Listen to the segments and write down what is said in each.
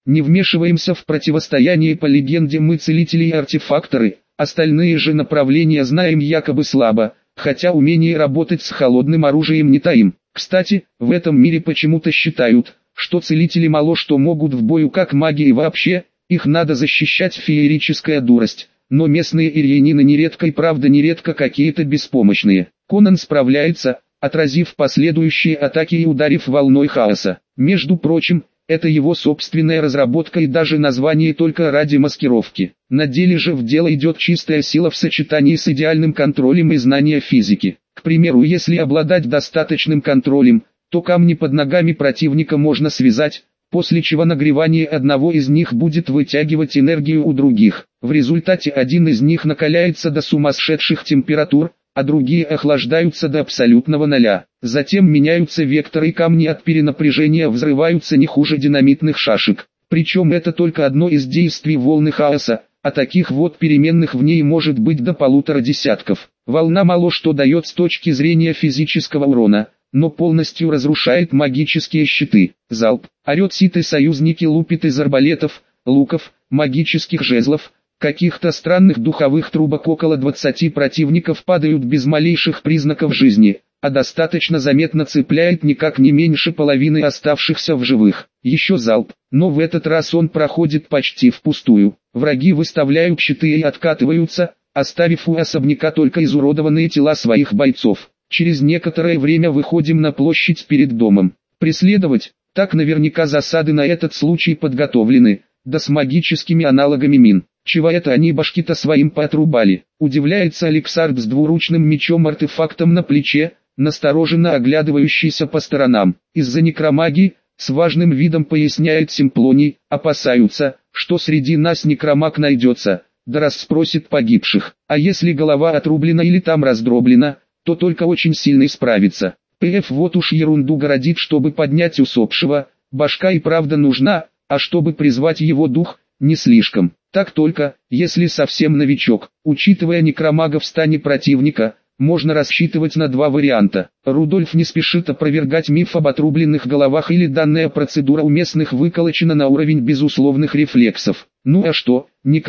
не вмешиваемся в противостояние по легенде мы целители и артефакторы, остальные же направления знаем якобы слабо, хотя умение работать с холодным оружием не таим. Кстати, в этом мире почему-то считают, что целители мало что могут в бою как маги и вообще, их надо защищать феерическая дурость, но местные ирьянины нередко и правда нередко какие-то беспомощные. Конан справляется, отразив последующие атаки и ударив волной хаоса. Между прочим, это его собственная разработка и даже название только ради маскировки. На деле же в дело идет чистая сила в сочетании с идеальным контролем и знанием физики. К примеру, если обладать достаточным контролем, то камни под ногами противника можно связать, после чего нагревание одного из них будет вытягивать энергию у других. В результате один из них накаляется до сумасшедших температур, а другие охлаждаются до абсолютного нуля. Затем меняются векторы и камни от перенапряжения взрываются не хуже динамитных шашек. Причем это только одно из действий волны хаоса, а таких вот переменных в ней может быть до 1,5 десятков. Волна мало что дает с точки зрения физического урона, но полностью разрушает магические щиты. Залп, орет Сид и союзники лупит из арбалетов, луков, магических жезлов, каких-то странных духовых трубок около 20 противников падают без малейших признаков жизни, а достаточно заметно цепляет никак не меньше половины оставшихся в живых. Еще залп, но в этот раз он проходит почти впустую. Враги выставляют щиты и откатываются, оставив у особняка только изуродованные тела своих бойцов. Через некоторое время выходим на площадь перед домом. Преследовать, так наверняка засады на этот случай подготовлены, да с магическими аналогами мин. Чего это они башки-то своим поотрубали? Удивляется Алексард с двуручным мечом-артефактом на плече, настороженно оглядывающийся по сторонам. Из-за некромагии, с важным видом поясняет Симплоний, опасаются, что среди нас некромаг найдется, да расспросит погибших. А если голова отрублена или там раздроблена, то только очень сильный справится. ПФ вот уж ерунду городит, чтобы поднять усопшего, башка и правда нужна, а чтобы призвать его дух, не слишком. Так только, если совсем новичок, учитывая некромага в стане противника, можно рассчитывать на два варианта. Рудольф не спешит опровергать миф об отрубленных головах или данная процедура у местных выколочена на уровень безусловных рефлексов. Ну а что,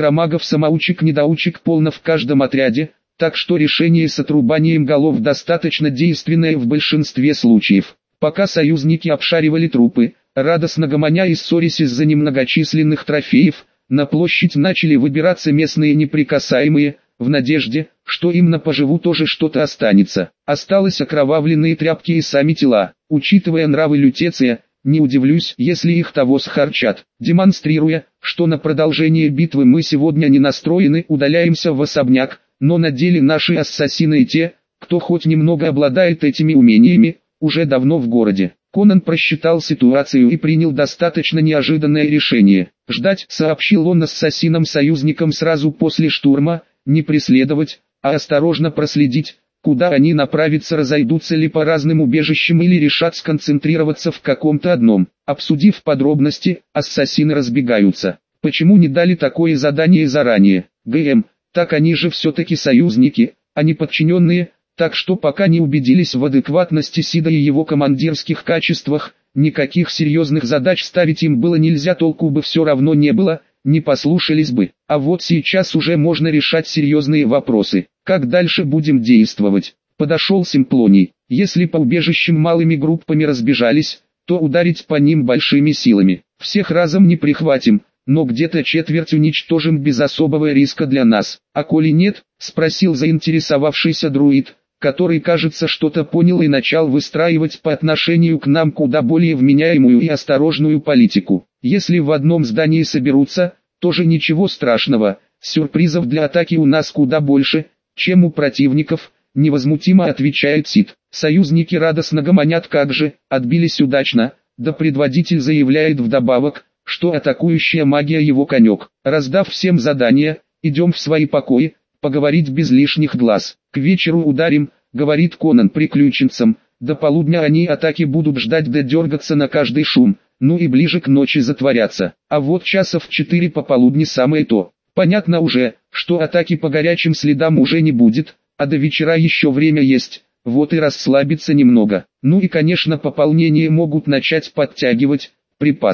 некромагов-самоучек-недоучек полно в каждом отряде, так что решение с отрубанием голов достаточно действенное в большинстве случаев. Пока союзники обшаривали трупы, радостно гомоня и ссорясь из-за немногочисленных трофеев, на площадь начали выбираться местные неприкасаемые, в надежде, что им на поживу тоже что-то останется. Осталось окровавленные тряпки и сами тела. Учитывая нравы Лютеция, не удивлюсь, если их того схарчат. Демонстрируя, что на продолжение битвы мы сегодня не настроены, удаляемся в особняк, но на деле наши ассасины и те, кто хоть немного обладает этими умениями, уже давно в городе. Конан просчитал ситуацию и принял достаточно неожиданное решение. Ждать, сообщил он ассасинам-союзникам сразу после штурма, не преследовать, а осторожно проследить, куда они направятся, разойдутся ли по разным убежищам или решат сконцентрироваться в каком-то одном. Обсудив подробности, ассасины разбегаются. Почему не дали такое задание заранее? ГМ, так они же все-таки союзники, а не подчиненные. Так что пока не убедились в адекватности Сида и его командирских качествах, никаких серьезных задач ставить им было нельзя, толку бы все равно не было, не послушались бы. А вот сейчас уже можно решать серьезные вопросы. Как дальше будем действовать? Подошел Симплоний. Если по убежищам малыми группами разбежались, то ударить по ним большими силами. Всех разом не прихватим, но где-то четверть уничтожим без особого риска для нас. А коли нет, спросил заинтересовавшийся друид, который, кажется, что-то понял и начал выстраивать по отношению к нам куда более вменяемую и осторожную политику. Если в одном здании соберутся, тоже ничего страшного, сюрпризов для атаки у нас куда больше, чем у противников, невозмутимо отвечает Сид. Союзники радостно гомонят, как же, отбились удачно, да предводитель заявляет вдобавок, что атакующая магия его конек. Раздав всем задания, идем в свои покои, поговорить без лишних глаз. К вечеру ударим, говорит Конан приключенцам, до полудня они атаки будут ждать да дергаться на каждый шум, ну и ближе к ночи затворятся. А вот часов в 4 пополудни самое то. Понятно уже, что атаки по горячим следам уже не будет, а до вечера еще время есть, вот и расслабиться немного. Ну и конечно пополнение могут начать подтягивать, припасы.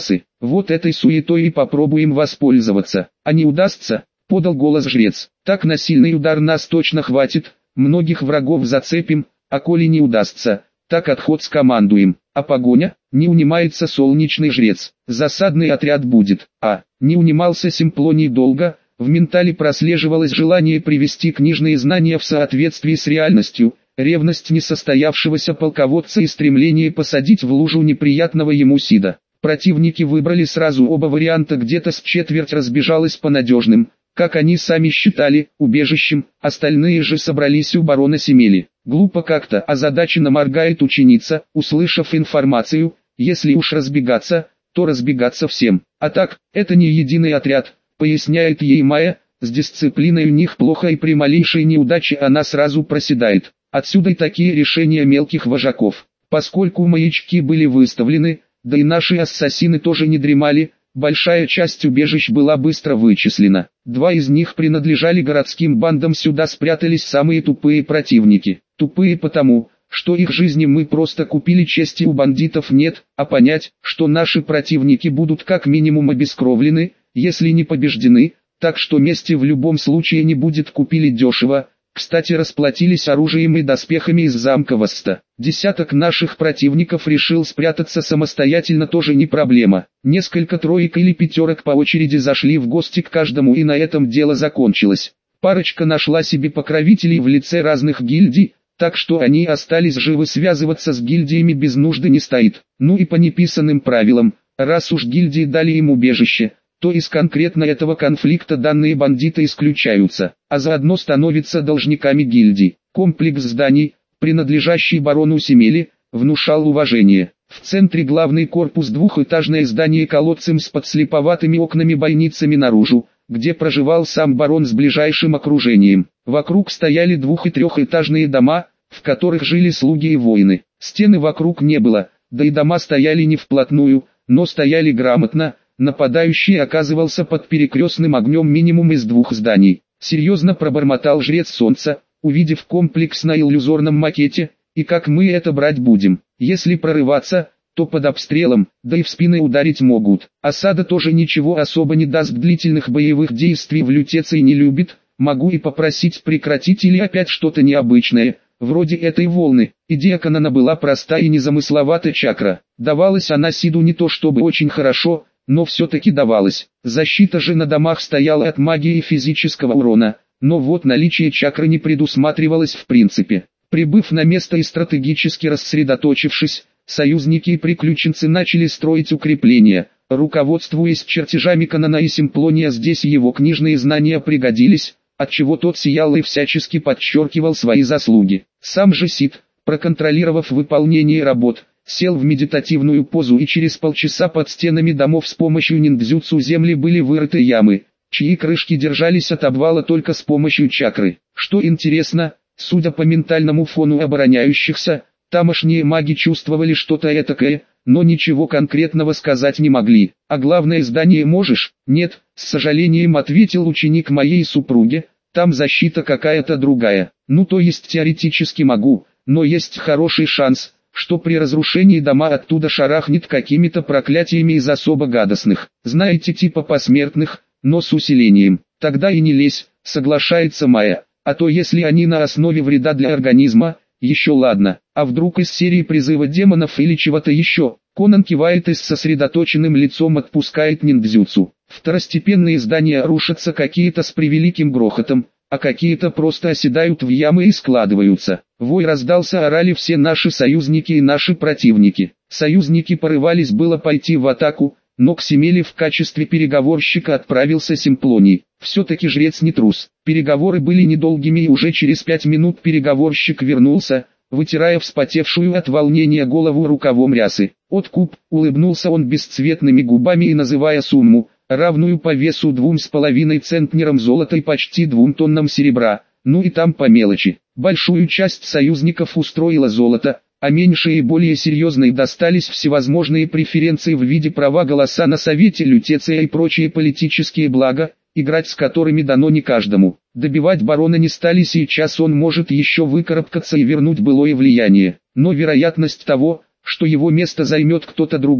Вот этой суетой и попробуем воспользоваться. А не удастся, подал голос жрец. Так на сильный удар нас точно хватит, многих врагов зацепим, а коли не удастся, так отход скомандуем. А погоня? Не унимается солнечный жрец. Засадный отряд будет. Не унимался Симплоний долго. В ментале прослеживалось желание привести книжные знания в соответствии с реальностью, ревность несостоявшегося полководца и стремление посадить в лужу неприятного ему Сида. Противники выбрали сразу оба варианта, где-то с четверть разбежалась по надежным, как они сами считали, убежищем, остальные же собрались у барона Семели. Глупо как-то озадаченно моргает ученица, услышав информацию, если уж разбегаться, то разбегаться всем. А так, это не единый отряд, поясняет ей Майя, с дисциплиной у них плохо и при малейшей неудаче она сразу проседает. Отсюда и такие решения мелких вожаков. Поскольку маячки были выставлены, да и наши ассасины тоже не дремали, большая часть убежищ была быстро вычислена. 2 из них принадлежали городским бандам, сюда спрятались самые тупые противники. Тупые потому, что их жизни мы просто купили, чести у бандитов нет, а понять, что наши противники будут как минимум обескровлены, если не побеждены, так что мести в любом случае не будет, купили дешево. Кстати, расплатились оружием и доспехами из замка Васта. Десяток наших противников решил спрятаться самостоятельно, тоже не проблема. Несколько троек или пятерок по очереди зашли в гости к каждому, и на этом дело закончилось. Парочка нашла себе покровителей в лице разных гильдий, так что они остались живы, связываться с гильдиями без нужды не стоит. Ну и по неписанным правилам, раз уж гильдии дали им убежище, то из конкретно этого конфликта данные бандиты исключаются, а заодно становятся должниками гильдий. Комплекс зданий, принадлежащий барону Семели, внушал уважение. В центре главный корпус, двухэтажное здание колодцем с подслеповатыми окнами-бойницами наружу, где проживал сам барон с ближайшим окружением. Вокруг стояли двух- и трехэтажные дома, в которых жили слуги и воины. Стены вокруг не было, да и дома стояли не вплотную, но стояли грамотно. Нападающий оказывался под перекрестным огнем минимум из 2 зданий. Серьезно пробормотал жрец солнца, увидев комплекс на иллюзорном макете, и как мы это брать будем? Если прорываться, то под обстрелом, да и в спины ударить могут. Осада тоже ничего особо не даст, длительных боевых действий в лютеции не любит, могу и попросить прекратить или опять что-то необычное, вроде этой волны. Идея Канана была проста и незамысловата. Чакра. Давалась она Сиду не то чтобы очень хорошо, но все-таки давалось. Защита же на домах стояла от магии и физического урона, но вот наличие чакры не предусматривалось в принципе. Прибыв на место и стратегически рассредоточившись, союзники и приключенцы начали строить укрепления. Руководствуясь чертежами Канана и Симплония, здесь его книжные знания пригодились, отчего тот сиял и всячески подчеркивал свои заслуги. Сам же Сид, проконтролировав выполнение работ, сел в медитативную позу, и через полчаса под стенами домов с помощью ниндзюцу земли были вырыты ямы, чьи крышки держались от обвала только с помощью чакры. Что интересно, судя по ментальному фону обороняющихся, тамошние маги чувствовали что-то этакое, но ничего конкретного сказать не могли. А главное, здание можешь? Нет, с сожалением ответил ученик моей супруги, там защита какая-то другая. Ну то есть теоретически могу, но есть хороший шанс, что при разрушении дома оттуда шарахнет какими-то проклятиями из особо гадостных, знаете, типа посмертных, но с усилением. Тогда и не лезь, соглашается Майя, а то если они на основе вреда для организма, еще ладно, а вдруг из серии призыва демонов или чего-то еще. Конан кивает и с сосредоточенным лицом отпускает ниндзюцу. Второстепенные здания рушатся, какие-то с превеликим грохотом, а какие-то просто оседают в ямы и складываются. Вой раздался, орали все наши союзники и наши противники. Союзники порывались было пойти в атаку, но к Семели в качестве переговорщика отправился Симплоний. Все-таки жрец не трус. Переговоры были недолгими, и уже через 5 минут переговорщик вернулся, вытирая вспотевшую от волнения голову рукавом рясы. «Откуп», улыбнулся он бесцветными губами и называя сумму, равную по весу 2,5 центнерам золота и почти 2 тоннам серебра, ну и там по мелочи. Большую часть союзников устроило золото, а меньшие и более серьезные достались всевозможные преференции в виде права голоса на совете лютеция и прочие политические блага, играть с которыми дано не каждому. Добивать барона не стали, сейчас он может еще выкарабкаться и вернуть былое влияние, но вероятность того, что его место займет кто-то другой,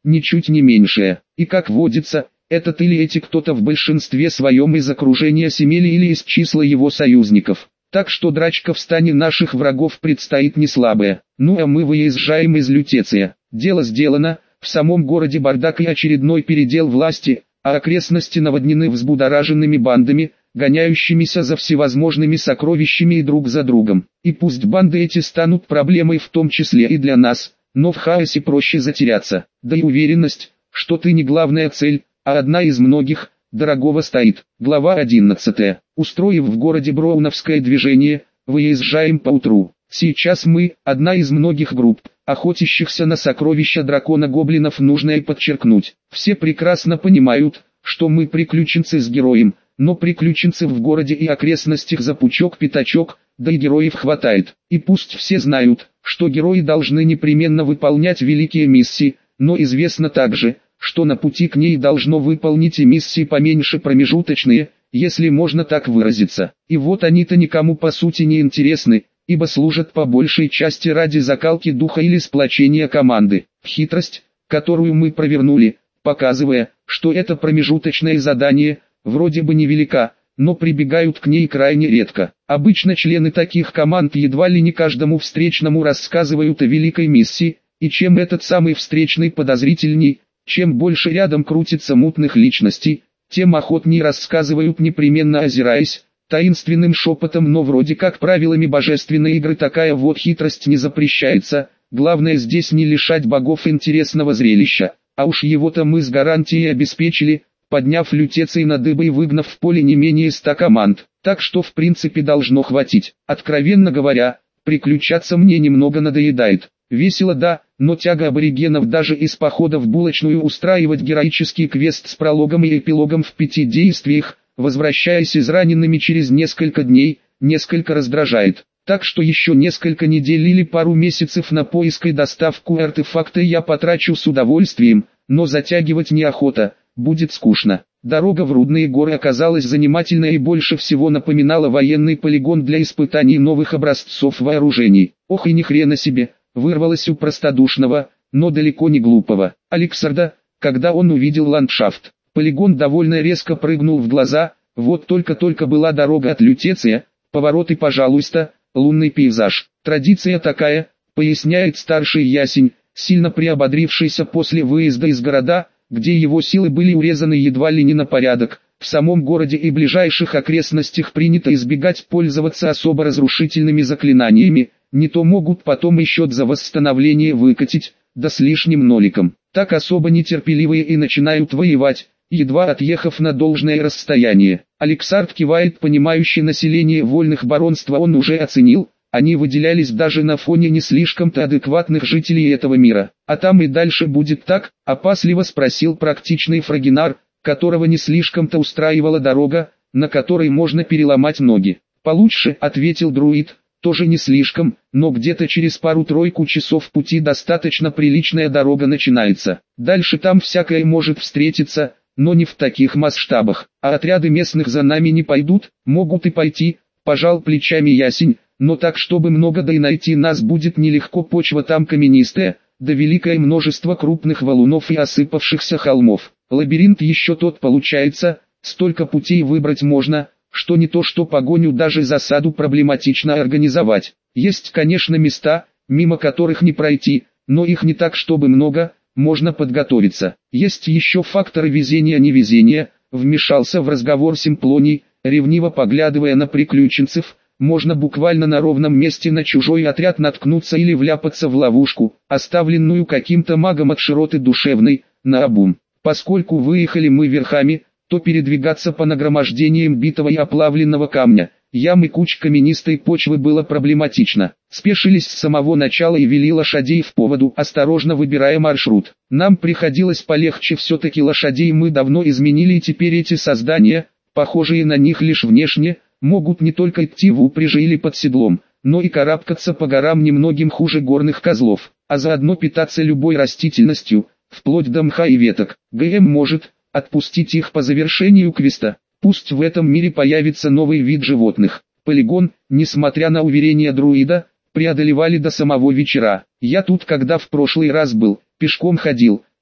ничуть не меньшее. И как водится, этот или эти кто-то в большинстве своем из окружения Семели или из числа его союзников. Так что драчка в стане наших врагов предстоит не слабая. Ну а мы выезжаем из Лютеция. Дело сделано, в самом городе бардак и очередной передел власти, а окрестности наводнены взбудораженными бандами, гоняющимися за всевозможными сокровищами и друг за другом. И пусть банды эти станут проблемой в том числе и для нас, но в хаосе проще затеряться. Да и уверенность, что ты не главная цель, а одна из многих, дорогого стоит. Глава 11. Устроив в городе Броуновское движение, выезжаем поутру. Сейчас мы, одна из многих групп, охотящихся на сокровища дракона-гоблинов, нужно и подчеркнуть. Все прекрасно понимают, что мы приключенцы с героем, но приключенцев в городе и окрестностях за пучок-пятачок, да и героев хватает. И пусть все знают, что герои должны непременно выполнять великие миссии, но известно также, что на пути к ней должно выполнить и миссии поменьше промежуточные, если можно так выразиться. И вот они-то никому по сути не интересны, ибо служат по большей части ради закалки духа или сплочения команды. Хитрость, которую мы провернули, показывая, что это промежуточное задание, вроде бы невелика, но прибегают к ней крайне редко. Обычно члены таких команд едва ли не каждому встречному рассказывают о великой миссии, и чем этот самый встречный подозрительней, чем больше рядом крутится мутных личностей, тем охотнее рассказывают, непременно озираясь, таинственным шепотом, но вроде как правилами божественной игры такая вот хитрость не запрещается. Главное здесь не лишать богов интересного зрелища, а уж его-то мы с гарантией обеспечили, подняв Лютеций на дыбы и выгнав в поле не менее 100 команд, так что в принципе должно хватить. Откровенно говоря, приключаться мне немного надоедает. Весело да, но тяга аборигенов даже из похода в булочную устраивать героический квест с прологом и эпилогом в 5 действиях, возвращаясь израненными через несколько дней, несколько раздражает. Так что еще несколько недель или пару месяцев на поиск и доставку артефакта я потрачу с удовольствием, но затягивать неохота, будет скучно. Дорога в Рудные горы оказалась занимательной и больше всего напоминала военный полигон для испытаний новых образцов вооружений. Ох и ни хрена себе, вырвалось у простодушного, но далеко не глупого Алексарда, когда он увидел ландшафт. Полигон довольно резко прыгнул в глаза, вот только-только была дорога от Лютеция, поворот и пожалуйста, лунный пейзаж. Традиция такая, поясняет старший Ясень, сильно приободрившийся после выезда из города, где его силы были урезаны едва ли не на порядок. В самом городе и ближайших окрестностях принято избегать пользоваться особо разрушительными заклинаниями, не то могут потом и счет за восстановление выкатить, да с лишним ноликом. Так особо нетерпеливые и начинают воевать, едва отъехав на должное расстояние. Алексард кивает, понимающий население вольных баронства он уже оценил, они выделялись даже на фоне не слишком-то адекватных жителей этого мира. А там и дальше будет так, опасливо спросил практичный Фрагинар, которого не слишком-то устраивала дорога, на которой можно переломать ноги. Получше, ответил друид, тоже не слишком, но где-то через пару-тройку часов пути достаточно приличная дорога начинается. Дальше там всякое может встретиться, но не в таких масштабах. А отряды местных за нами не пойдут, могут и пойти, пожал плечами Ясень, но так чтобы много, да и найти нас будет нелегко, почва там каменистая, да великое множество крупных валунов и осыпавшихся холмов. Лабиринт еще тот получается, столько путей выбрать можно, что не то что погоню, даже засаду проблематично организовать. Есть, конечно, места, мимо которых не пройти, но их не так чтобы много, можно подготовиться. Есть еще факторы везения-невезения, вмешался в разговор Симплоний, ревниво поглядывая на приключенцев. Можно буквально на ровном месте на чужой отряд наткнуться или вляпаться в ловушку, оставленную каким-то магом от широты душевной, наобум. Поскольку выехали мы верхами, то передвигаться по нагромождениям битого и оплавленного камня, ям и куч каменистой почвы было проблематично. Спешились с самого начала и вели лошадей в поводу, осторожно выбирая маршрут. Нам приходилось полегче, все-таки лошадей мы давно изменили, и теперь эти создания, похожие на них лишь внешне, могут не только идти в упряжи или под седлом, но и карабкаться по горам немногим хуже горных козлов, а заодно питаться любой растительностью, вплоть до мха и веток. ГМ может отпустить их по завершению квеста. Пусть в этом мире появится новый вид животных. Полигон, несмотря на уверения друида, преодолевали до самого вечера. Я тут когда в прошлый раз был, пешком ходил,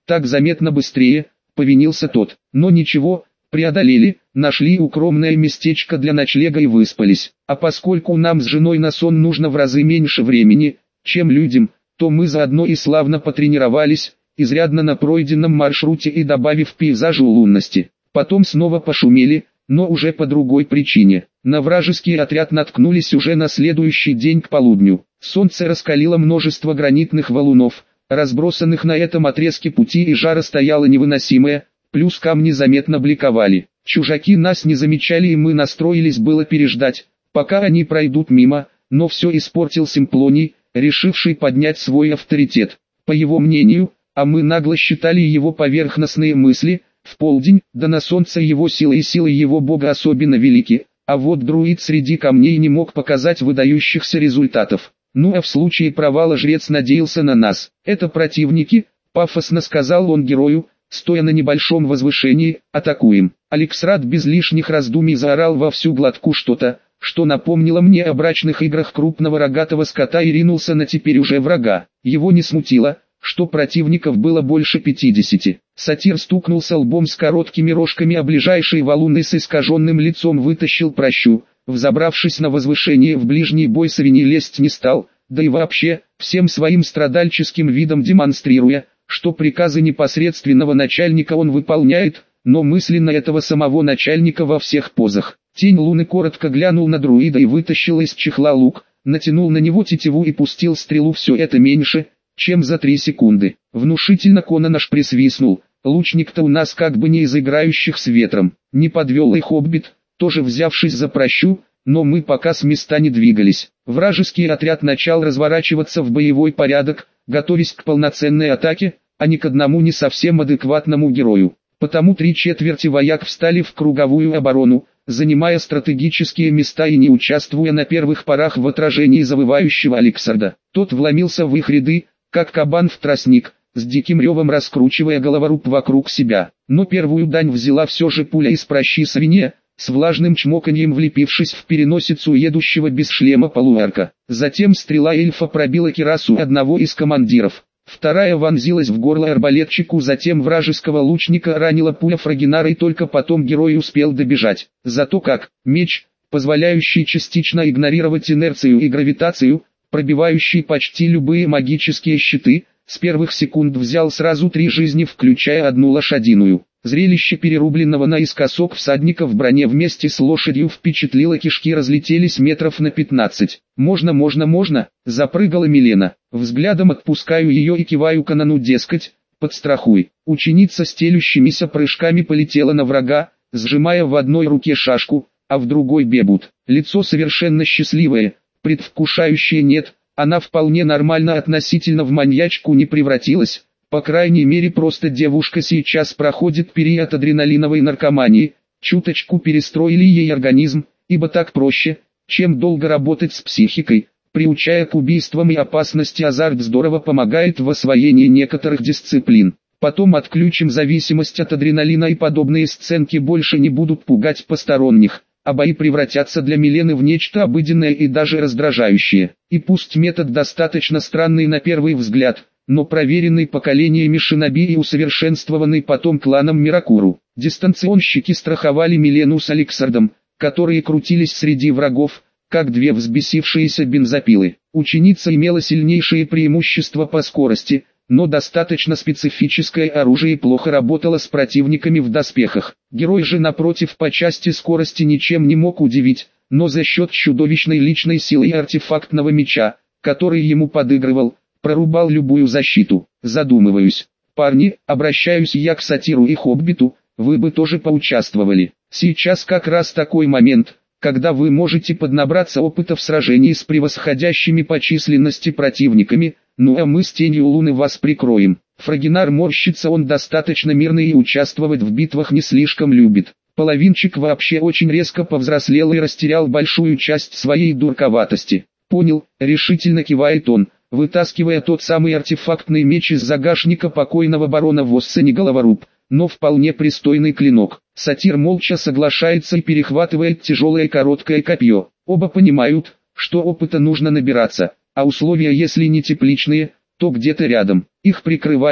Так заметно быстрее, повинился тот. Но ничего, преодолели, нашли укромное местечко для ночлега и выспались. А поскольку нам с женой на сон нужно в разы меньше времени, чем людям, то мы заодно и славно потренировались, изрядно на пройденном маршруте и добавив пейзажу лунности. Потом снова пошумели, но уже по другой причине. На вражеский отряд наткнулись уже на следующий день к полудню. Солнце раскалило множество гранитных валунов, разбросанных на этом отрезке пути, и жара стояла невыносимая, плюс камни заметно бликовали. Чужаки нас не замечали, и мы настроились было переждать, пока они пройдут мимо, но все испортил Симплоний, решивший поднять свой авторитет. По его мнению, а мы нагло считали его поверхностные мысли, в полдень, да на солнце его силы и силы его бога особенно велики, а вот друид среди камней не мог показать выдающихся результатов. Ну а в случае провала жрец надеялся на нас. Это противники, пафосно сказал он герою, стоя на небольшом возвышении, атакуем. Алексрад без лишних раздумий заорал во всю глотку что-то, что напомнило мне о брачных играх крупного рогатого скота, и ринулся на теперь уже врага. Его не смутило, что противников было больше 50. Сатир стукнулся лбом с короткими рожками о ближайший валун и с искаженным лицом вытащил пращу. Взобравшись на возвышение, в ближний бой Савини лезть не стал, да и вообще, всем своим страдальческим видом демонстрируя, что приказы непосредственного начальника он выполняет, но мысленно этого самого начальника во всех позах. Тень луны коротко глянул на друида и вытащил из чехла лук, натянул на него тетиву и пустил стрелу. Все это меньше, чем за 3 секунды. Внушительно Конан аж присвистнул. Лучник-то у нас как бы не из играющих с ветром. Не подвел и хоббит, тоже взявшись за пращу, но мы пока с места не двигались. Вражеский отряд начал разворачиваться в боевой порядок, готовясь к полноценной атаке, а не к одному не совсем адекватному герою. Потому 3/4 вояк встали в круговую оборону, занимая стратегические места и не участвуя на первых порах в отражении завывающего Алексарда. Тот вломился в их ряды, как кабан в тростник, с диким ревом раскручивая головоруб вокруг себя. Но первую дань взяла все же пуля из пращи Савине, с влажным чмоканьем влепившись в переносицу едущего без шлема полуэрка. Затем стрела эльфа пробила кирасу одного из командиров. Вторая вонзилась в горло арбалетчику, затем вражеского лучника ранила пуля Фрагинара, и только потом герой успел добежать. Зато как, меч, позволяющий частично игнорировать инерцию и гравитацию, пробивающий почти любые магические щиты, с первых секунд взял сразу 3 жизни, включая одну лошадиную. Зрелище перерубленного наискосок всадника в броне вместе с лошадью впечатлило, кишки разлетелись метров на 15. «Можно!» – запрыгала Милена. Взглядом отпускаю ее и киваю Конану, дескать, подстрахуй. Ученица стелющимися прыжками полетела на врага, сжимая в одной руке шашку, а в другой бебут. Лицо совершенно счастливое, предвкушающее нет, она вполне нормально относительно в маньячку не превратилась. По крайней мере, просто девушка сейчас проходит период адреналиновой наркомании, чуточку перестроили ей организм, ибо так проще, чем долго работать с психикой, приучая к убийствам и опасности. Азарт здорово помогает в освоении некоторых дисциплин. Потом отключим зависимость от адреналина, и подобные сценки больше не будут пугать посторонних, а бои превратятся для Милены в нечто обыденное и даже раздражающее. И пусть метод достаточно странный на первый взгляд, но проверенный поколениями шиноби и усовершенствованный потом кланом Миракуру. Дистанционщики страховали Милену с Алексардом, которые крутились среди врагов, как 2 взбесившиеся бензопилы. Ученица имела сильнейшее преимущество по скорости, но достаточно специфическое оружие плохо работало с противниками в доспехах. Герой же, напротив, по части скорости ничем не мог удивить, но за счет чудовищной личной силы и артефактного меча, который ему подыгрывал, прорубал любую защиту. Задумываюсь. Парни, обращаюсь я к Сатиру и Хоббиту, вы бы тоже поучаствовали. Сейчас как раз такой момент, когда вы можете поднабраться опыта в сражении с превосходящими по численности противниками, ну а мы с Тенью Луны вас прикроем. Фрагинар морщится, он достаточно мирный и участвовать в битвах не слишком любит. Половинчик вообще очень резко повзрослел и растерял большую часть своей дурковатости. Понял, решительно кивает он, вытаскивая тот самый артефактный меч из загашника покойного барона Воссени, головоруб, но вполне пристойный клинок. Сатир молча соглашается и перехватывает тяжелое короткое копье. Оба понимают, что опыта нужно набираться, а условия если не тепличные, то где-то рядом. Их прикрывают,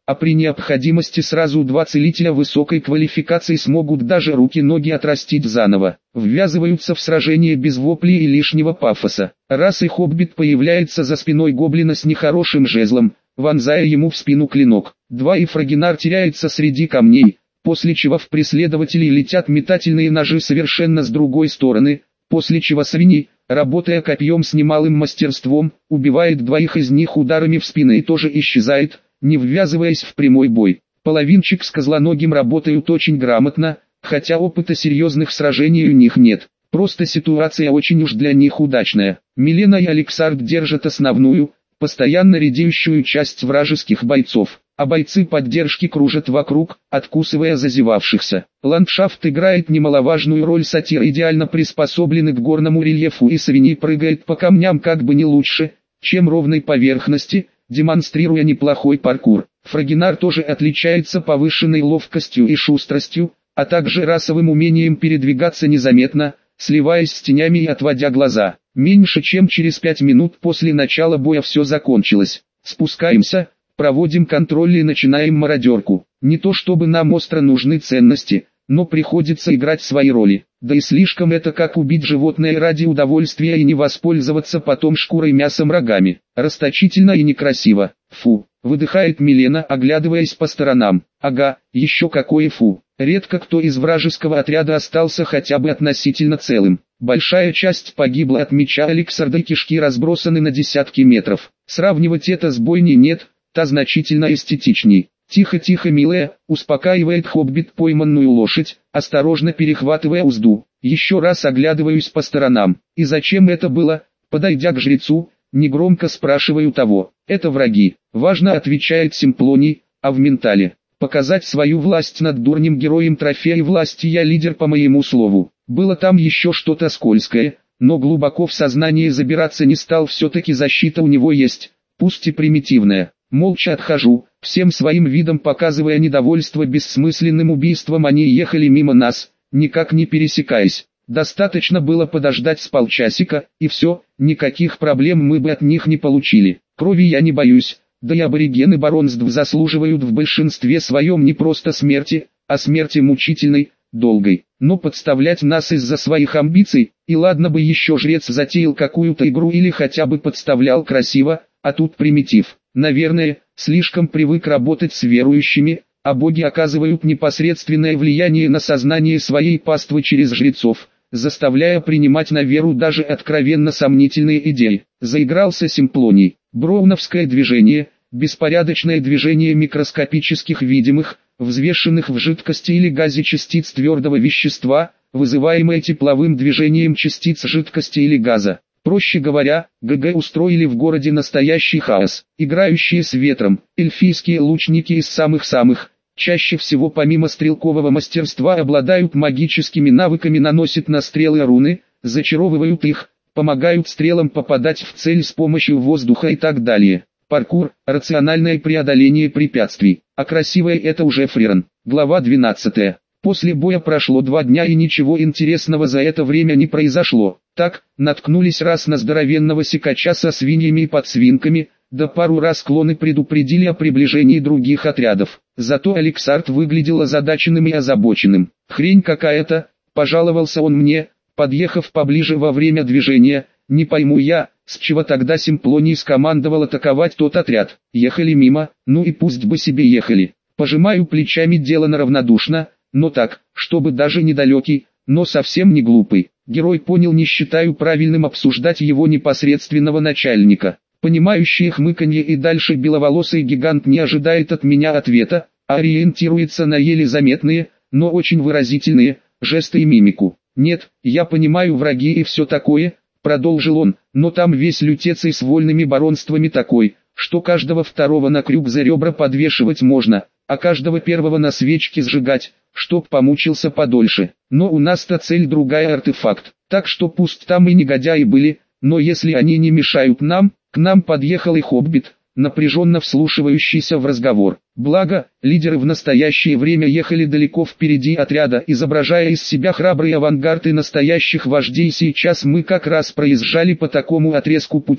а при необходимости сразу 2 целителя высокой квалификации смогут даже руки-ноги отрастить заново. Ввязываются в сражение без воплей и лишнего пафоса. Раз и хоббит появляется за спиной гоблина с нехорошим жезлом, вонзая ему в спину клинок. 2 и Фрагинар теряется среди камней, после чего в преследователей летят метательные ножи совершенно с другой стороны, после чего свиньи, работая копьем с немалым мастерством, убивает 2 из них ударами в спину и тоже исчезает, не ввязываясь в прямой бой. Половинчик с козлоногим работают очень грамотно, хотя опыта серьезных сражений у них нет. Просто ситуация очень уж для них удачная. Милена и Алексард держат основную, постоянно редеющую часть вражеских бойцов, а бойцы поддержки кружат вокруг, откусывая зазевавшихся. Ландшафт играет немаловажную роль, сатир идеально приспособлены к горному рельефу и свиньи прыгает по камням как бы не лучше, чем ровной поверхности, демонстрируя неплохой паркур. Фрагинар тоже отличается повышенной ловкостью и шустростью, а также расовым умением передвигаться незаметно, сливаясь с тенями и отводя глаза. Меньше чем через 5 минут после начала боя все закончилось. Спускаемся, проводим контроль и начинаем мародерку. Не то чтобы нам остро нужны ценности, но приходится играть свои роли. Да и слишком это как убить животное ради удовольствия и не воспользоваться потом шкурой, мясом, рогами. Расточительно и некрасиво. Фу, выдыхает Милена, оглядываясь по сторонам. Ага, еще какое фу. Редко кто из вражеского отряда остался хотя бы относительно целым. Большая часть погибла от меча Алексарда, кишки разбросаны на десятки метров. Сравнивать это с бойней нет, та значительно эстетичней. «Тихо-тихо, милая», — успокаивает хоббит пойманную лошадь, осторожно перехватывая узду. Еще раз оглядываюсь по сторонам. И зачем это было? Подойдя к жрецу, негромко спрашиваю того. «Это враги», — важно отвечает Симплоний, а в ментале. «Показать свою власть над дурним героем трофея власти, я лидер по моему слову». Было там еще что-то скользкое, но глубоко в сознание забираться не стал, все-таки защита у него есть, пусть и примитивная. Молча отхожу, всем своим видом показывая недовольство бессмысленным убийством. Они ехали мимо нас, никак не пересекаясь. Достаточно было подождать с полчасика, и все, никаких проблем мы бы от них не получили. Крови я не боюсь, да и аборигены баронств заслуживают в большинстве своем не просто смерти, а смерти мучительной, долгой. Но подставлять нас из-за своих амбиций, и ладно бы еще жрец затеял какую-то игру или хотя бы подставлял красиво, а тут примитив. Наверное, слишком привык работать с верующими, а боги оказывают непосредственное влияние на сознание своей паствы через жрецов, заставляя принимать на веру даже откровенно сомнительные идеи. Заигрался Симплоний. Броуновское движение, беспорядочное движение микроскопических видимых, взвешенных в жидкости или газе частиц твердого вещества, вызываемое тепловым движением частиц жидкости или газа. Проще говоря, ГГ устроили в городе настоящий хаос. Играющие с ветром, эльфийские лучники из самых-самых, чаще всего помимо стрелкового мастерства обладают магическими навыками, наносят на стрелы руны, зачаровывают их, помогают стрелам попадать в цель с помощью воздуха и так далее. Паркур – рациональное преодоление препятствий, а красивое это уже фриран. Глава 12. После боя прошло 2 дня и ничего интересного за это время не произошло. Так, наткнулись раз на здоровенного сикача со свиньями и подсвинками, да пару раз клоны предупредили о приближении других отрядов. Зато Алексард выглядел озадаченным и озабоченным. «Хрень какая-то», — пожаловался он мне, подъехав поближе во время движения. «Не пойму я, с чего тогда Симплоний скомандовал атаковать тот отряд. Ехали мимо, ну и пусть бы себе ехали». Пожимаю плечами, делано равнодушно, но так, чтобы даже недалекий, но совсем не глупый. Герой понял, не считаю правильным обсуждать его непосредственного начальника. Понимающее хмыканье, и дальше беловолосый гигант не ожидает от меня ответа, а ориентируется на еле заметные, но очень выразительные, жесты и мимику. «Нет, я понимаю, враги и все такое», — продолжил он, «но там весь лютеций с вольными баронствами такой, что каждого второго на крюк за ребра подвешивать можно, а каждого первого на свечки сжигать, чтоб помучился подольше. Но у нас-то цель другая, артефакт, так что пусть там и негодяи были, но если они не мешают нам». К нам подъехал и хоббит, напряженно вслушивающийся в разговор. Благо, лидеры в настоящее время ехали далеко впереди отряда, изображая из себя храбрый авангард и настоящих вождей. Сейчас мы как раз проезжали по такому отрезку пути,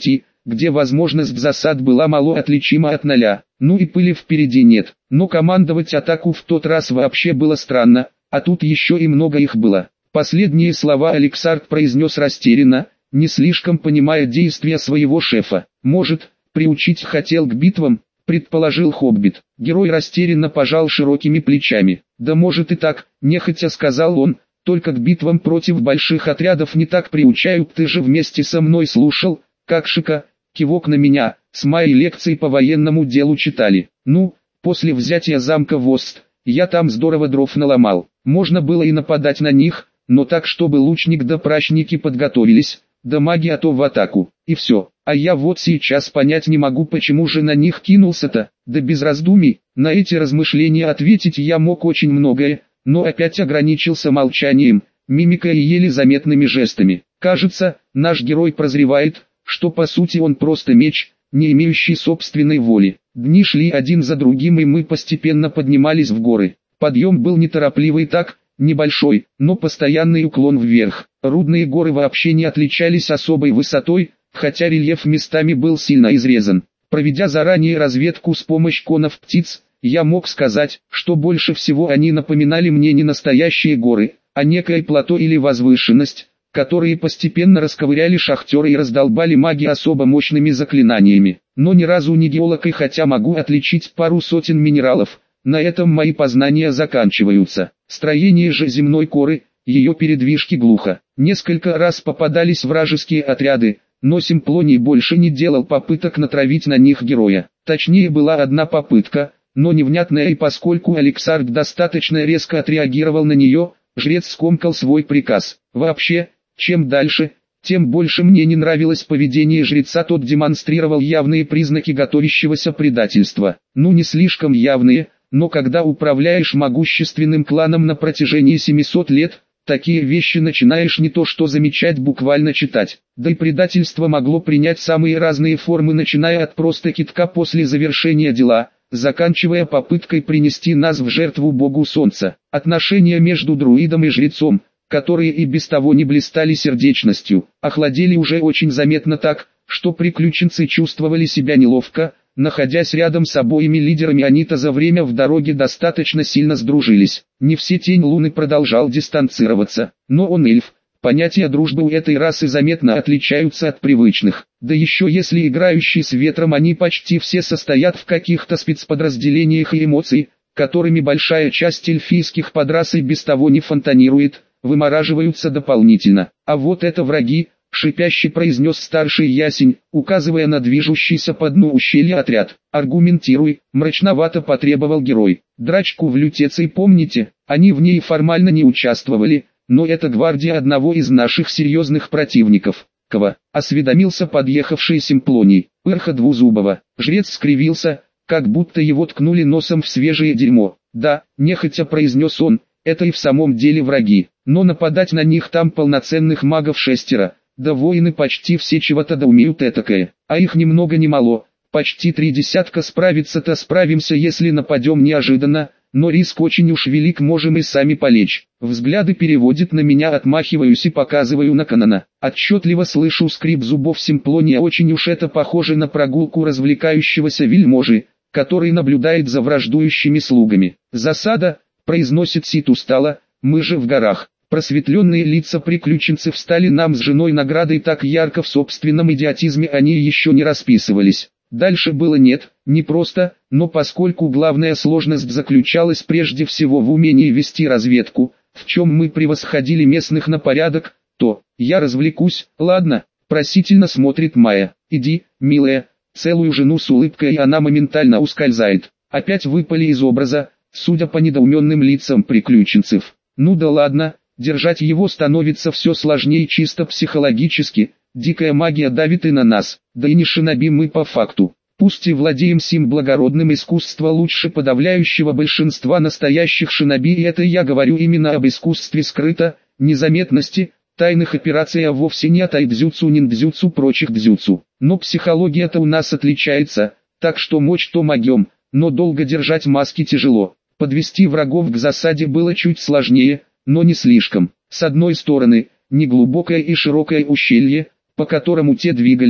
где возможность засад была мало отличима от нуля. Ну и пыли впереди нет, но командовать атаку в тот раз вообще было странно, а тут еще и много их было. Последние слова Алексард произнес растерянно, не слишком понимая действия своего шефа. Может, приучить хотел к битвам, предположил Хоббит. Герой растерянно пожал широкими плечами. Да может и так, нехотя сказал он, только к битвам против больших отрядов не так приучают. Ты же вместе со мной слушал, как Шика, кивок на меня, с моей лекции по военному делу читали. Ну, после взятия замка Вост, я там здорово дров наломал. Можно было и нападать на них, но так, чтобы лучник да прачники подготовились, да маги а то в атаку, и все. А я вот сейчас понять не могу, почему же на них кинулся-то, да без раздумий. На эти размышления ответить я мог очень многое, но опять ограничился молчанием, мимикой и еле заметными жестами. Кажется, наш герой прозревает, что по сути он просто меч, не имеющий собственной воли. Дни шли один за другим, и мы постепенно поднимались в горы. Подъем был неторопливый, так, небольшой, но постоянный уклон вверх. Рудные горы вообще не отличались особой высотой, хотя рельеф местами был сильно изрезан. Проведя заранее разведку с помощью конов птиц, я мог сказать, что больше всего они напоминали мне не настоящие горы, а некое плато или возвышенность, которые постепенно расковыряли шахтеры и раздолбали маги особо мощными заклинаниями. Но ни разу не геолог, и хотя могу отличить пару сотен минералов, на этом мои познания заканчиваются. Строение же земной коры, ее передвижки глухо. Несколько раз попадались вражеские отряды, но Симплоний больше не делал попыток натравить на них героя. Точнее, была одна попытка, но невнятная, и поскольку Алексард достаточно резко отреагировал на нее, жрец скомкал свой приказ. Вообще, чем дальше, тем больше мне не нравилось поведение жреца. Тот демонстрировал явные признаки готовящегося предательства. Ну, не слишком явные, но когда управляешь могущественным кланом на протяжении 700 лет, такие вещи начинаешь не то что замечать, буквально читать. Да и предательство могло принять самые разные формы, начиная от просто кидка после завершения дела, заканчивая попыткой принести нас в жертву богу солнца. Отношения между друидом и жрецом, которые и без того не блистали сердечностью, охладели уже очень заметно, так, что приключенцы чувствовали себя неловко, находясь рядом с обоими лидерами. Они-то за время в дороге достаточно сильно сдружились. Не все Тень Луны продолжал дистанцироваться, но он эльф. Понятия дружбы у этой расы заметно отличаются от привычных. Да еще если играющие с ветром, они почти все состоят в каких-то спецподразделениях, и эмоции, которыми большая часть эльфийских подрас и без того не фонтанирует, вымораживаются дополнительно. А вот это враги, шипяще произнес старший ясень, указывая на движущийся по дну ущелья отряд. Аргументируй, мрачновато потребовал герой. Драчку в Лютеции помните? Они в ней формально не участвовали, но это гвардия одного из наших серьезных противников. Кого? Осведомился подъехавший Симплоний. Ирха Двузубова. Жрец скривился, как будто его ткнули носом в свежее дерьмо. Да, нехотя произнес он, это и в самом деле враги, но нападать на них там полноценных магов 6, да воины почти все чего-то да умеют этакое, а их ни много ни мало, почти 3 десятка. Справиться-то справимся, если нападем неожиданно, но риск очень уж велик, можем и сами полечь. Взгляды переводит на меня, отмахиваюсь и показываю на Канана. Отчетливо слышу скрип зубов Симплония, очень уж это похоже на прогулку развлекающегося вельможи, который наблюдает за враждующими слугами. Засада, произносит Сит устало, мы же в горах. Просветленные лица приключенцев стали нам с женой наградой, так ярко в собственном идиотизме они еще не расписывались. Дальше было нет, не просто, но поскольку главная сложность заключалась прежде всего в умении вести разведку, в чем мы превосходили местных на порядок, то я развлекусь, ладно, просительно смотрит Майя. Иди, милая, целую жену с улыбкой, и она моментально ускользает. Опять выпали из образа, судя по недоуменным лицам приключенцев. Ну да ладно, держать его становится все сложнее чисто психологически. Дикая магия давит и на нас, да и не шиноби мы по факту. Пусть и владеем сим благородным искусством лучше подавляющего большинства настоящих шиноби, и это я говорю именно об искусстве скрыто, незаметности, тайных операций, а вовсе не о тайдзюцу, ниндзюцу, прочих дзюцу. Но психология-то у нас отличается, так что мочь то могем, но долго держать маски тяжело. Подвести врагов к засаде было чуть сложнее, но не слишком. С одной стороны, неглубокое и широкое ущелье, по которому те двигались,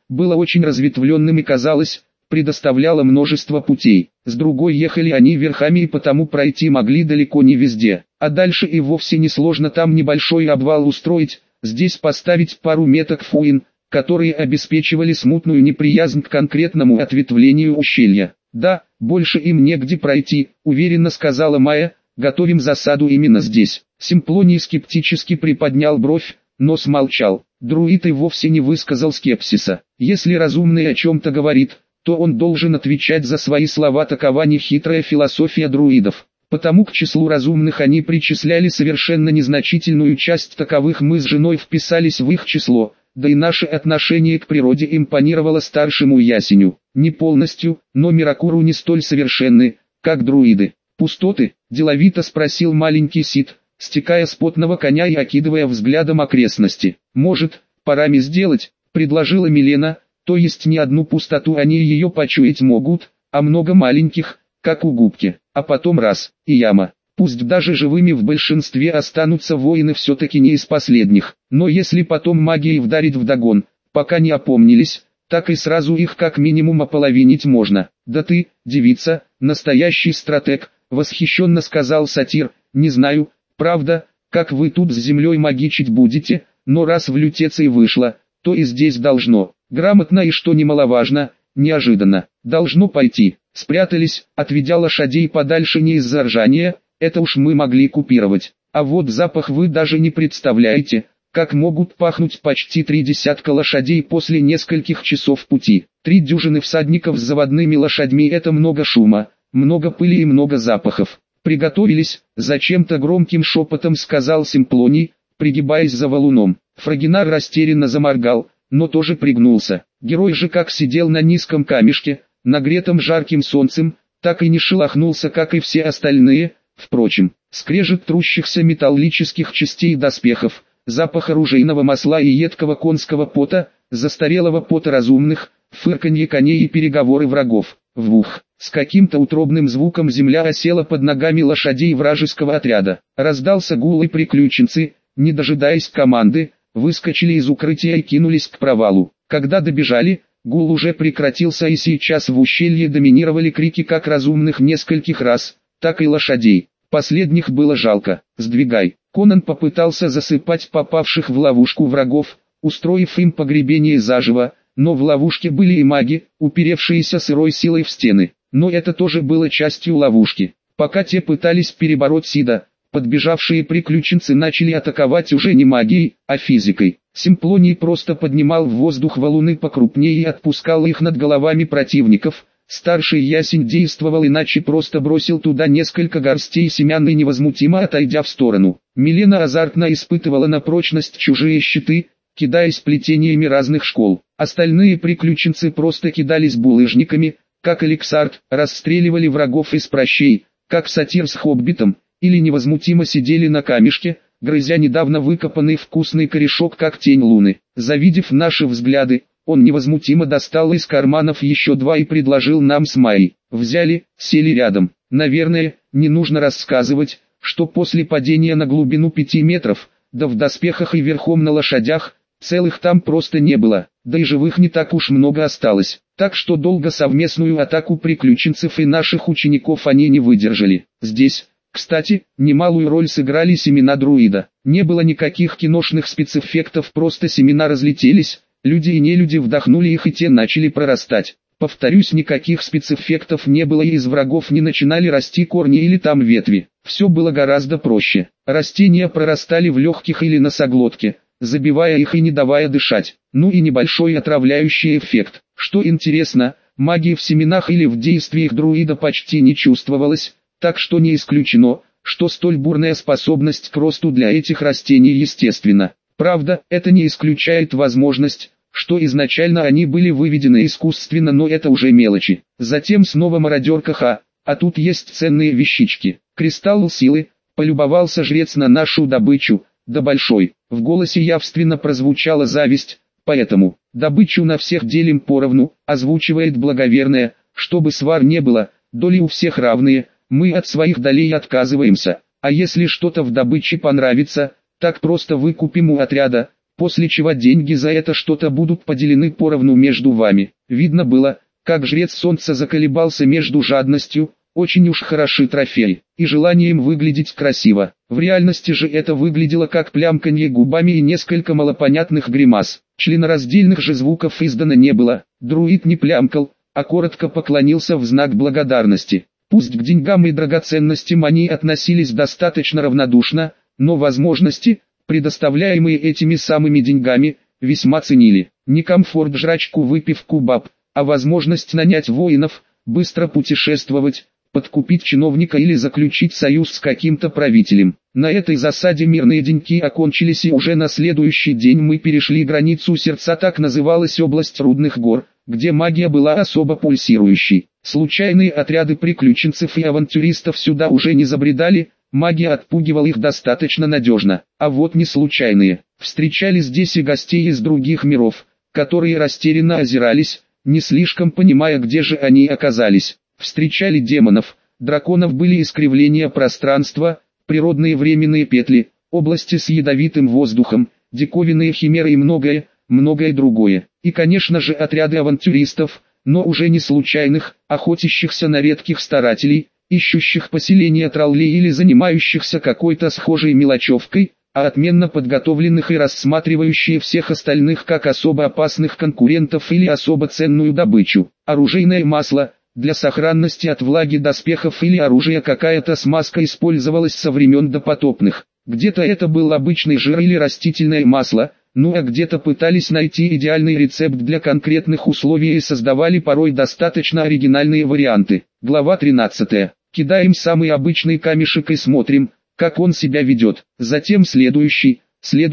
было очень разветвленным и казалось, предоставляло множество путей. С другой ехали они верхами и потому пройти могли далеко не везде. А дальше и вовсе несложно там небольшой обвал устроить, здесь поставить пару меток фуин, которые обеспечивали смутную неприязнь к конкретному ответвлению ущелья. «Да, больше им негде пройти», — уверенно сказала Майя, — «готовим засаду именно здесь». Симплоний скептически приподнял бровь, но смолчал. Друид и вовсе не высказал скепсиса. Если разумный о чем-то говорит, то он должен отвечать за свои слова, такова нехитрая философия друидов. Потому к числу разумных они причисляли совершенно незначительную часть таковых, мы с женой вписались в их число, да и наше отношение к природе импонировало старшему ясеню. Не полностью, но Миракуру не столь совершенны, как друиды. «Пустоты?» – деловито спросил маленький Сид, стекая с потного коня и окидывая взглядом окрестности. «Может, пора мне сделать?» – предложила Милена, – то есть не одну пустоту они ее почуять могут, а много маленьких, как у губки, а потом раз, и яма. Пусть даже живыми в большинстве останутся воины, все-таки не из последних, но если потом магией вдарить вдогон, пока не опомнились, так и сразу их как минимум ополовинить можно. «Да ты, девица, настоящий стратег», — восхищенно сказал сатир, — «не знаю, правда, как вы тут с землей магичить будете, но раз в лютеции вышло, то и здесь должно. Грамотно и, что немаловажно, неожиданно. Должно пойти». Спрятались, отведя лошадей подальше не из-за ржания, это уж мы могли купировать. А вот запах вы даже не представляете, как могут пахнуть почти 3 десятка лошадей после нескольких часов пути. 3 дюжины всадников с заводными лошадьми — это много шума, много пыли и много запахов. «Приготовились», — зачем-то громким шепотом сказал Симплоний, пригибаясь за валуном. Фрагинар растерянно заморгал, но тоже пригнулся. Герой же как сидел на низком камешке, нагретым жарким солнцем, так и не шелохнулся, как и все остальные. Впрочем, скрежет трущихся металлических частей доспехов, запах оружейного масла и едкого конского пота, застарелого пота разумных, фырканье коней и переговоры врагов. Вух! С каким-то утробным звуком земля осела под ногами лошадей вражеского отряда. Раздался гул, и приключенцы, не дожидаясь команды, выскочили из укрытия и кинулись к провалу. Когда добежали, гул уже прекратился, и сейчас в ущелье доминировали крики как разумных нескольких рас, так и лошадей. Последних было жалко. «Сдвигай!» Конан попытался засыпать попавших в ловушку врагов, устроив им погребение заживо, но в ловушке были и маги, уперевшиеся сырой силой в стены. Но это тоже было частью ловушки. Пока те пытались перебороть Сида, подбежавшие приключенцы начали атаковать уже не магией, а физикой. Симплоний просто поднимал в воздух валуны покрупнее и отпускал их над головами противников. Старший ясень действовал иначе, просто бросил туда несколько горстей семян и невозмутимо отойдя в сторону. Милена азартно испытывала на прочность чужие щиты, кидаясь плетениями разных школ. Остальные приключенцы просто кидались булыжниками, как Алексард, расстреливали врагов из прощей, как сатир с хоббитом, или невозмутимо сидели на камешке, грызя недавно выкопанный вкусный корешок, как тень луны. Завидев наши взгляды, он невозмутимо достал из карманов еще 2 и предложил нам с Майей. Взяли, сели рядом. Наверное, не нужно рассказывать, что после падения на глубину 5 метров, да в доспехах и верхом на лошадях, целых там просто не было, да и живых не так уж много осталось. Так что долго совместную атаку приключенцев и наших учеников они не выдержали. Здесь, кстати, немалую роль сыграли семена друида. Не было никаких киношных спецэффектов, просто семена разлетелись, люди и нелюди вдохнули их, и те начали прорастать. Повторюсь, никаких спецэффектов не было, и из врагов не начинали расти корни или там ветви. Все было гораздо проще. Растения прорастали в легких или носоглотке, забивая их и не давая дышать. Ну и небольшой отравляющий эффект. Что интересно, магии в семенах или в действиях друида почти не чувствовалось, так что не исключено, что столь бурная способность к росту для этих растений естественна. Правда, это не исключает возможность, что изначально они были выведены искусственно, но это уже мелочи. Затем снова мародерка, а тут есть ценные вещички. Кристалл силы, полюбовался жрец на нашу добычу, да большой. В голосе явственно прозвучала зависть, поэтому добычу на всех делим поровну, озвучивает благоверная, чтобы свар не было, доли у всех равные, мы от своих долей отказываемся, а если что-то в добыче понравится, так просто выкупим у отряда, после чего деньги за это что-то будут поделены поровну между вами. Видно было, как жрец солнца заколебался между жадностью, очень уж хороши трофеи, и желанием выглядеть красиво. В реальности же это выглядело как плямканье губами и несколько малопонятных гримас. Членораздельных же звуков издано не было, друид не плямкал, а коротко поклонился в знак благодарности. Пусть к деньгам и драгоценностям они относились достаточно равнодушно, но возможности, предоставляемые этими самыми деньгами, весьма ценили. Не комфорт жрачку выпивку баб, а возможность нанять воинов, быстро путешествовать, подкупить чиновника или заключить союз с каким-то правителем. На этой засаде мирные деньки окончились, и уже на следующий день мы перешли границу сердца, так называлась область Рудных гор, где магия была особо пульсирующей. Случайные отряды приключенцев и авантюристов сюда уже не забредали, магия отпугивала их достаточно надежно. А вот не случайные. Встречали здесь и гостей из других миров, которые растерянно озирались, не слишком понимая, где же они оказались. Встречали демонов, драконов, были искривления пространства, природные временные петли, области с ядовитым воздухом, диковинные химеры и многое другое. И конечно же отряды авантюристов, но уже не случайных, охотящихся на редких старателей, ищущих поселения троллей или занимающихся какой-то схожей мелочевкой, а отменно подготовленных и рассматривающие всех остальных как особо опасных конкурентов или особо ценную добычу. Оружейное масло – для сохранности от влаги доспехов или оружия какая-то смазка использовалась со времен допотопных. Где-то это был обычный жир или растительное масло, ну а где-то пытались найти идеальный рецепт для конкретных условий и создавали порой достаточно оригинальные варианты. Глава 13. Кидаем самый обычный камешек и смотрим, как он себя ведет. Затем следующий,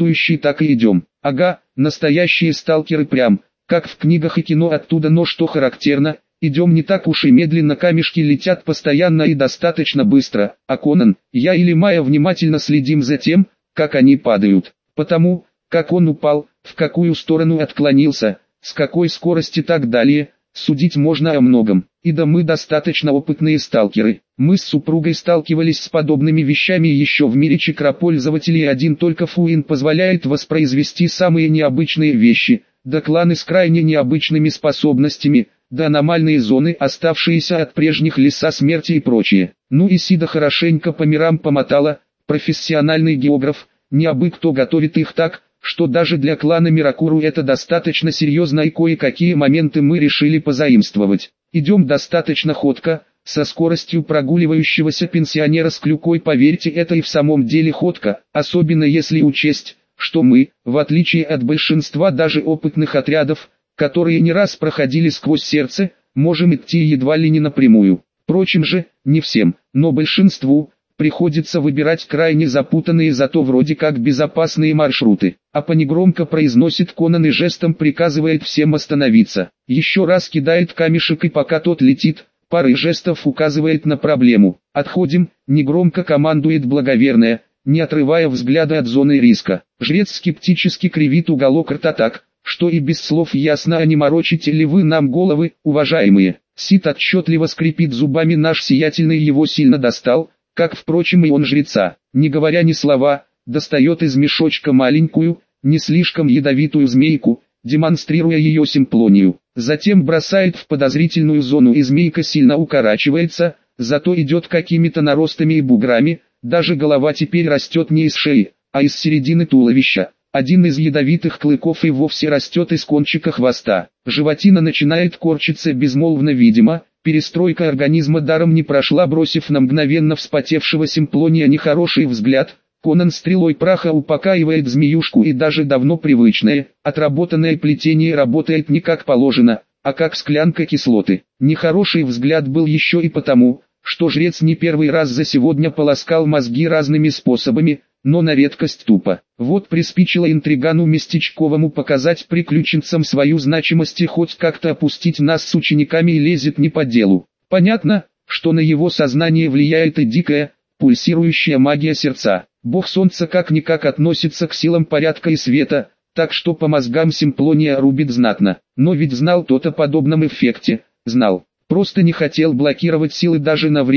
так и идем. Ага, настоящие сталкеры прям, как в книгах и кино оттуда, но что характерно, идем не так уж и медленно, камешки летят постоянно и достаточно быстро, а Конан, я или Майя внимательно следим за тем, как они падают. Потому, как он упал, в какую сторону отклонился, с какой скорости и так далее, судить можно о многом. И да, мы достаточно опытные сталкеры. Мы с супругой сталкивались с подобными вещами еще в мире чакропользователей, один только Фуин позволяет воспроизвести самые необычные вещи, да кланы с крайне необычными способностями, да аномальные зоны, оставшиеся от прежних леса смерти и прочее. Ну и Сида хорошенько по мирам помотала, профессиональный географ, не абы кто готовит их так, что даже для клана Миракуру это достаточно серьезно, и кое-какие моменты мы решили позаимствовать. Идем достаточно ходко, со скоростью прогуливающегося пенсионера с клюкой, поверьте, это и в самом деле ходка, особенно если учесть, что мы, в отличие от большинства даже опытных отрядов, которые не раз проходили сквозь сердце, можем идти едва ли не напрямую. Впрочем же, не всем, но большинству, приходится выбирать крайне запутанные, зато вроде как безопасные маршруты. А негромко произносит Конан и жестом приказывает всем остановиться. Еще раз кидает камешек, и пока тот летит, парой жестов указывает на проблему. Отходим, негромко командует благоверная, не отрывая взгляда от зоны риска. Жрец скептически кривит уголок рта так, что и без слов ясно, а не морочите ли вы нам головы, уважаемые. Сид отчетливо скрипит зубами, наш сиятельный его сильно достал, как, впрочем, и он жреца. Не говоря ни слова, достает из мешочка маленькую, не слишком ядовитую змейку, демонстрируя ее симплонию. Затем бросает в подозрительную зону, и змейка сильно укорачивается, зато идет какими-то наростами и буграми, даже голова теперь растет не из шеи, а из середины туловища. Один из ядовитых клыков и вовсе растет из кончика хвоста. Животина начинает корчиться безмолвно, видимо, перестройка организма даром не прошла, бросив на мгновенно вспотевшего симплония нехороший взгляд. Конан стрелой праха упокаивает змеюшку, и даже давно привычное, отработанное плетение работает не как положено, а как склянка кислоты. Нехороший взгляд был еще и потому, что жрец не первый раз за сегодня полоскал мозги разными способами, но на редкость тупо. Вот приспичило интригану местечковому показать приключенцам свою значимость и хоть как-то опустить нас с учениками, и лезет не по делу. Понятно, что на его сознание влияет и дикая, пульсирующая магия сердца. Бог солнца как-никак относится к силам порядка и света, так что по мозгам симплония рубит знатно. Но ведь знал тот о подобном эффекте, знал. Просто не хотел блокировать силы даже на время.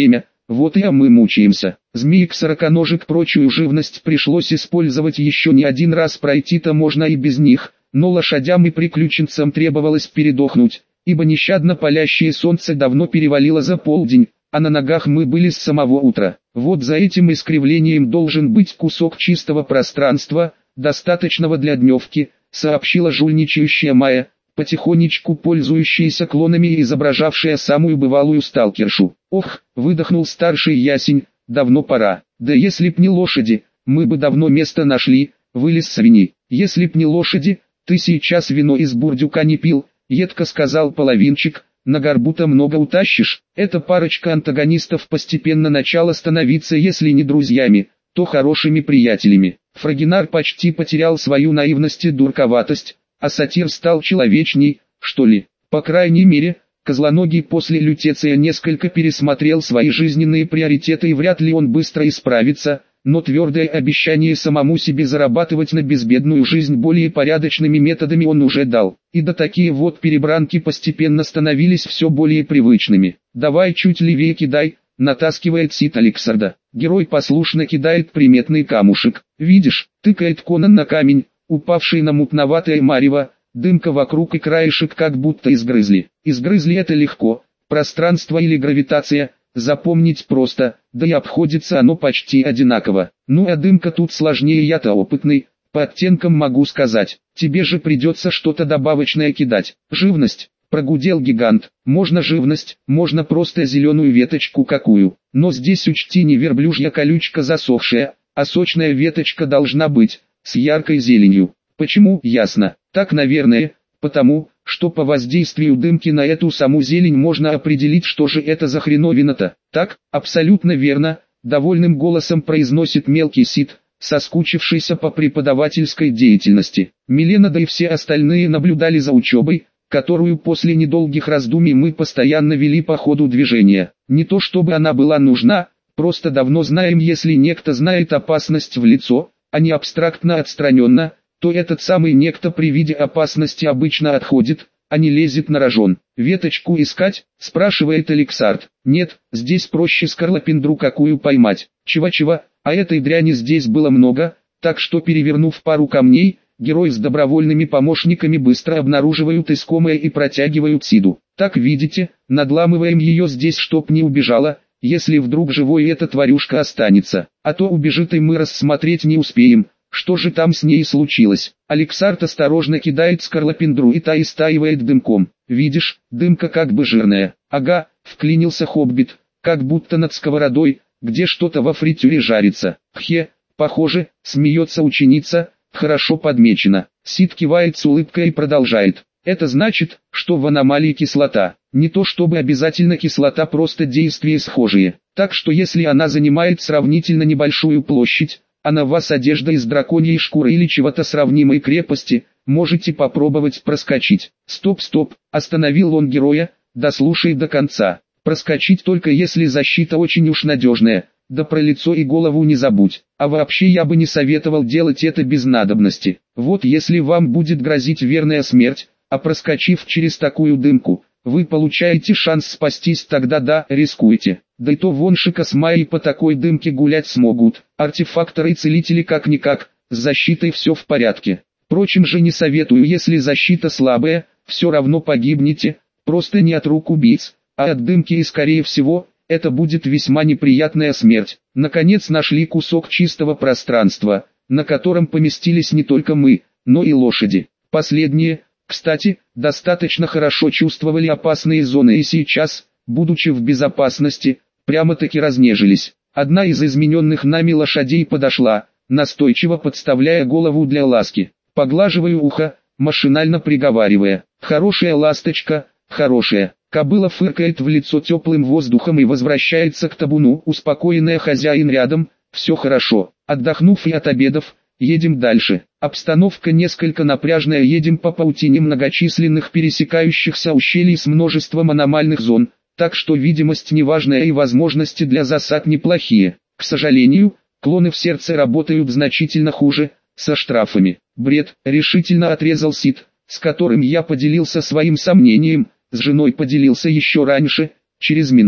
Вот и мы мучаемся. Змеек, сороконожек, прочую живность пришлось использовать еще не один раз, пройти-то можно и без них, но лошадям и приключенцам требовалось передохнуть, ибо нещадно палящее солнце давно перевалило за полдень, а на ногах мы были с самого утра. Вот за этим искривлением должен быть кусок чистого пространства, достаточного для дневки, сообщила жульничающая Майя, потихонечку пользующаяся клонами и изображавшая самую бывалую сталкершу. Ох, выдохнул старший ясень, давно пора. Да если б не лошади, мы бы давно место нашли, вылез свиньи. Если б не лошади, ты сейчас вино из бурдюка не пил, едко сказал половинчик. На горбу-то много утащишь. Эта парочка антагонистов постепенно начала становиться, если не друзьями, то хорошими приятелями. Фрагинар почти потерял свою наивность и дурковатость, а сатир стал человечней, что ли. По крайней мере, Козлоногий после Лютеция несколько пересмотрел свои жизненные приоритеты, и вряд ли он быстро исправится, но твердое обещание самому себе зарабатывать на безбедную жизнь более порядочными методами он уже дал. И да такие вот перебранки постепенно становились все более привычными. «Давай чуть левее кидай», — натаскивает Сид Алексарда. Герой послушно кидает приметный камушек. «Видишь», — тыкает Конан на камень, упавший на мутноватое марево, дымка вокруг и краешек как будто изгрызли. Изгрызли это легко, пространство или гравитация — запомнить просто, да и обходится оно почти одинаково. Ну а дымка тут сложнее, я-то опытный, по оттенкам могу сказать. Тебе же придется что-то добавочное кидать. Живность, прогудел гигант. Можно живность, можно просто зеленую веточку какую. Но здесь учти, не верблюжья колючка засохшая, а сочная веточка должна быть, с яркой зеленью. Почему? Ясно. Так, наверное, потому что по воздействию дымки на эту саму зелень можно определить, что же это за хреновина-то. Так, абсолютно верно, довольным голосом произносит мелкий Сид, соскучившийся по преподавательской деятельности. Милена, да и все остальные наблюдали за учебой, которую после недолгих раздумий мы постоянно вели по ходу движения. Не то чтобы она была нужна, просто давно знаем, если некто знает опасность в лицо, а не абстрактно отстраненно, то этот самый некто при виде опасности обычно отходит, а не лезет на рожон. «Веточку искать?» – спрашивает Алексард. «Нет, здесь проще скорлупиндру какую поймать». Чего-чего, а этой дряни здесь было много, так что, перевернув пару камней, герои с добровольными помощниками быстро обнаруживают искомое и протягивают Сиду. «Так видите, надламываем ее здесь, чтоб не убежала, если вдруг живой эта тварюшка останется, а то убежит и мы рассмотреть не успеем». Что же там с ней случилось? Алексард осторожно кидает скорлупиндру, и та истаивает дымком. Видишь, дымка как бы жирная. Ага, вклинился Хоббит, как будто над сковородой, где что-то во фритюре жарится. Хе, похоже, смеется ученица, хорошо подмечено. Сид кивает с улыбкой и продолжает. Это значит, что в аномалии кислота. Не то чтобы обязательно кислота, просто действия схожие. Так что если она занимает сравнительно небольшую площадь, а на вас одежда из драконьей шкуры или чего-то сравнимой крепости, можете попробовать проскочить. Стоп, остановил он героя, дослушай до конца. Проскочить только если защита очень уж надежная, да про лицо и голову не забудь. А вообще я бы не советовал делать это без надобности. Вот если вам будет грозить верная смерть, а проскочив через такую дымку, вы получаете шанс спастись, тогда да, рискуйте. Да и то вон Шика с Майей по такой дымке гулять смогут. Артефакторы и целители как-никак, с защитой все в порядке. Впрочем же не советую, если защита слабая, все равно погибнете, просто не от рук убийц, а от дымки, и скорее всего, это будет весьма неприятная смерть. Наконец нашли кусок чистого пространства, на котором поместились не только мы, но и лошади. Последние, кстати, достаточно хорошо чувствовали опасные зоны и сейчас, будучи в безопасности, прямо-таки разнежились. Одна из измененных нами лошадей подошла, настойчиво подставляя голову для ласки. Поглаживаю ухо, машинально приговаривая: «Хорошая ласточка, хорошая». Кобыла фыркает в лицо теплым воздухом и возвращается к табуну. Успокоенная, хозяин рядом, все хорошо. Отдохнув и отобедав, едем дальше. Обстановка несколько напряжная, едем по паутине многочисленных пересекающихся ущелий с множеством аномальных зон, так что видимость неважная и возможности для засад неплохие. К сожалению, клоны в сердце работают значительно хуже, со штрафами. Бред, решительно отрезал Сид, с которым я поделился своим сомнением, с женой поделился еще раньше, через Ментал.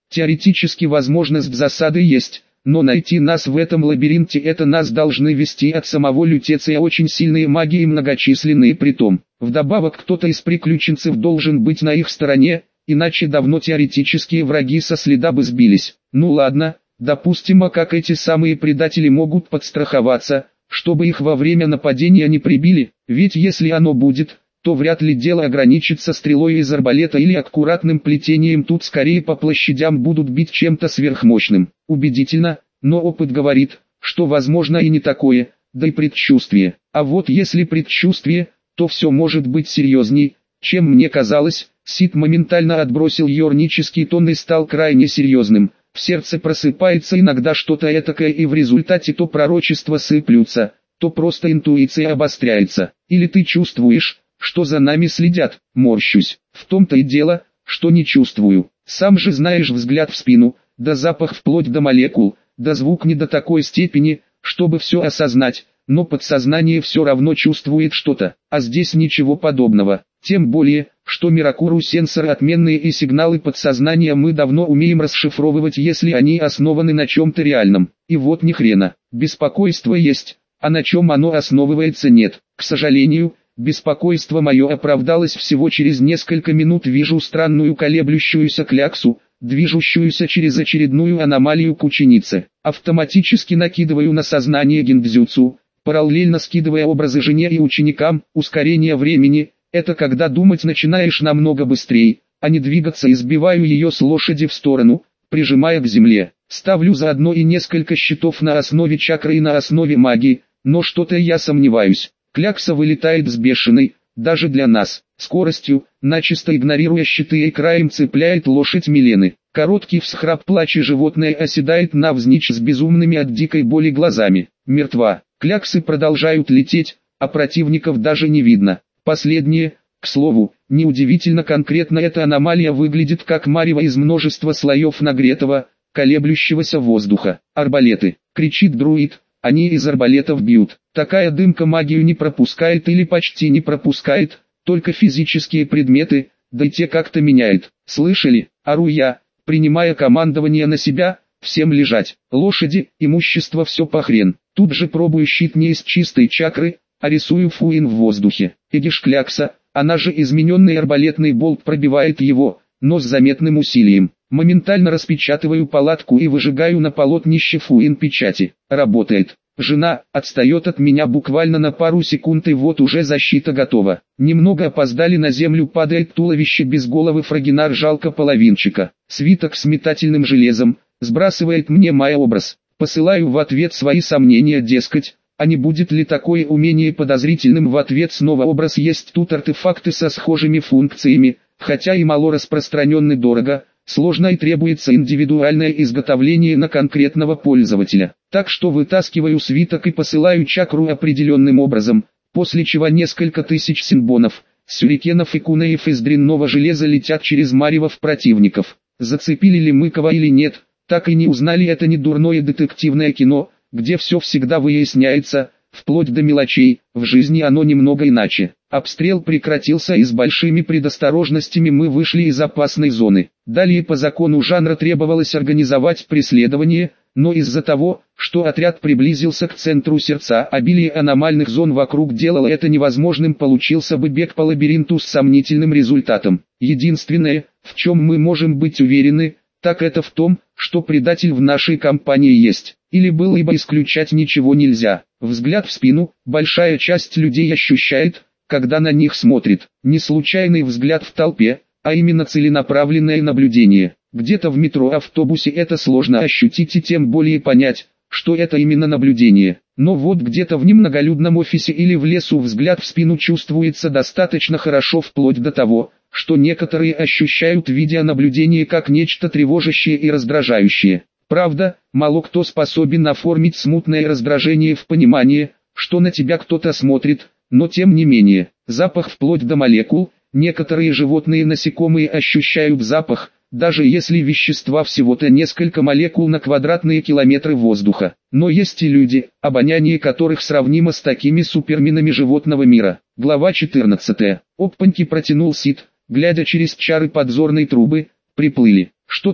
Теоретически возможность засады есть, но найти нас в этом лабиринте это нас должны вести от самого Лютеция очень сильные маги и многочисленные притом. Вдобавок кто-то из приключенцев должен быть на их стороне, иначе давно теоретические враги со следа бы сбились. Ну ладно, допустим, а как эти самые предатели могут подстраховаться, чтобы их во время нападения не прибили, ведь если оно будет, то вряд ли дело ограничится стрелой из арбалета или аккуратным плетением, тут скорее по площадям будут бить чем-то сверхмощным. Убедительно, но опыт говорит, что возможно и не такое, да и предчувствие. А вот если предчувствие, то все может быть серьезней, чем мне казалось. Сид моментально отбросил юрнический тон и стал крайне серьезным. В сердце просыпается иногда что-то этакое, и в результате то пророчества сыплются, то просто интуиция обостряется. Или ты чувствуешь, что за нами следят? Морщусь. В том-то и дело, что не чувствую. Сам же знаешь, взгляд в спину, да запах вплоть до молекул, да звук не до такой степени, чтобы все осознать, но подсознание все равно чувствует что-то, а здесь ничего подобного. Тем более, что Миракуру сенсоры отменные, и сигналы подсознания мы давно умеем расшифровывать, если они основаны на чем-то реальном. И вот ни хрена, беспокойство есть, а на чем оно основывается нет. К сожалению, беспокойство мое оправдалось всего через несколько минут. Вижу странную колеблющуюся кляксу, движущуюся через очередную аномалию к ученице. Автоматически накидываю на сознание гиндзюцу, параллельно скидывая образы жене и ученикам. Ускорение времени — это когда думать начинаешь намного быстрее, а не двигаться, и сбиваю ее с лошади в сторону, прижимая к земле. Ставлю заодно и несколько щитов на основе чакры и на основе магии, но что-то я сомневаюсь. Клякса вылетает с бешеной, даже для нас, скоростью, начисто игнорируя щиты, и краем цепляет лошадь Милены. Короткий всхрап, плач, и животное оседает навзничь с безумными от дикой боли глазами. Мертва. Кляксы продолжают лететь, а противников даже не видно. Последнее, к слову, неудивительно, конкретно эта аномалия выглядит как марево из множества слоев нагретого, колеблющегося воздуха. Арбалеты, кричит друид, они из арбалетов бьют. Такая дымка магию не пропускает или почти не пропускает, только физические предметы, да и те как-то меняет. Слышали? Ору я, принимая командование на себя. Всем лежать. Лошади, имущество, все похрен. Тут же пробую щит не из чистой чакры, а рисую фуин в воздухе. Эдиш клякса, она же измененный арбалетный болт, пробивает его, но с заметным усилием. Моментально распечатываю палатку и выжигаю на полотнище фуин печати. Работает. Жена отстает от меня буквально на пару секунд, и вот уже защита готова. Немного опоздали, на землю падает туловище без головы Фрагинар, жалко половинчика. Свиток с метательным железом сбрасывает мне мой образ. Посылаю в ответ свои сомнения, дескать, а не будет ли такое умение подозрительным? В ответ снова образ. Есть тут артефакты со схожими функциями, хотя и мало распространенный, дорого, сложно и требуется индивидуальное изготовление на конкретного пользователя. Так что вытаскиваю свиток и посылаю чакру определенным образом, после чего несколько тысяч синбонов, сюрикенов и кунеев из дрянного железа летят через марево в противников. Зацепили ли мы кого или нет, так и не узнали. Это не дурное детективное кино, где все всегда выясняется, вплоть до мелочей. В жизни оно немного иначе. Обстрел прекратился, и с большими предосторожностями мы вышли из опасной зоны. Далее по закону жанра требовалось организовать преследование, но из-за того, что отряд приблизился к центру сердца, обилие аномальных зон вокруг делало это невозможным. Получился бы бег по лабиринту с сомнительным результатом. Единственное, в чем мы можем быть уверены, так это в том, что предатель в нашей компании есть. Или был, ибо исключать ничего нельзя. Взгляд в спину большая часть людей ощущает, когда на них смотрит. Не случайный взгляд в толпе, а именно целенаправленное наблюдение. Где-то в метро, автобусе это сложно ощутить и тем более понять, что это именно наблюдение. Но вот где-то в немноголюдном офисе или в лесу взгляд в спину чувствуется достаточно хорошо, вплоть до того, что некоторые ощущают видеонаблюдение как нечто тревожащее и раздражающее. Правда, мало кто способен оформить смутное раздражение в понимание, что на тебя кто-то смотрит, но тем не менее, запах вплоть до молекул. Некоторые животные, насекомые, ощущают запах, даже если вещества всего-то несколько молекул на квадратные километры воздуха. Но есть и люди, обоняние которых сравнимо с такими суперменами животного мира. Глава 14. Опаньки, протянул Сид, глядя через чары подзорной трубы. Приплыли. Что там?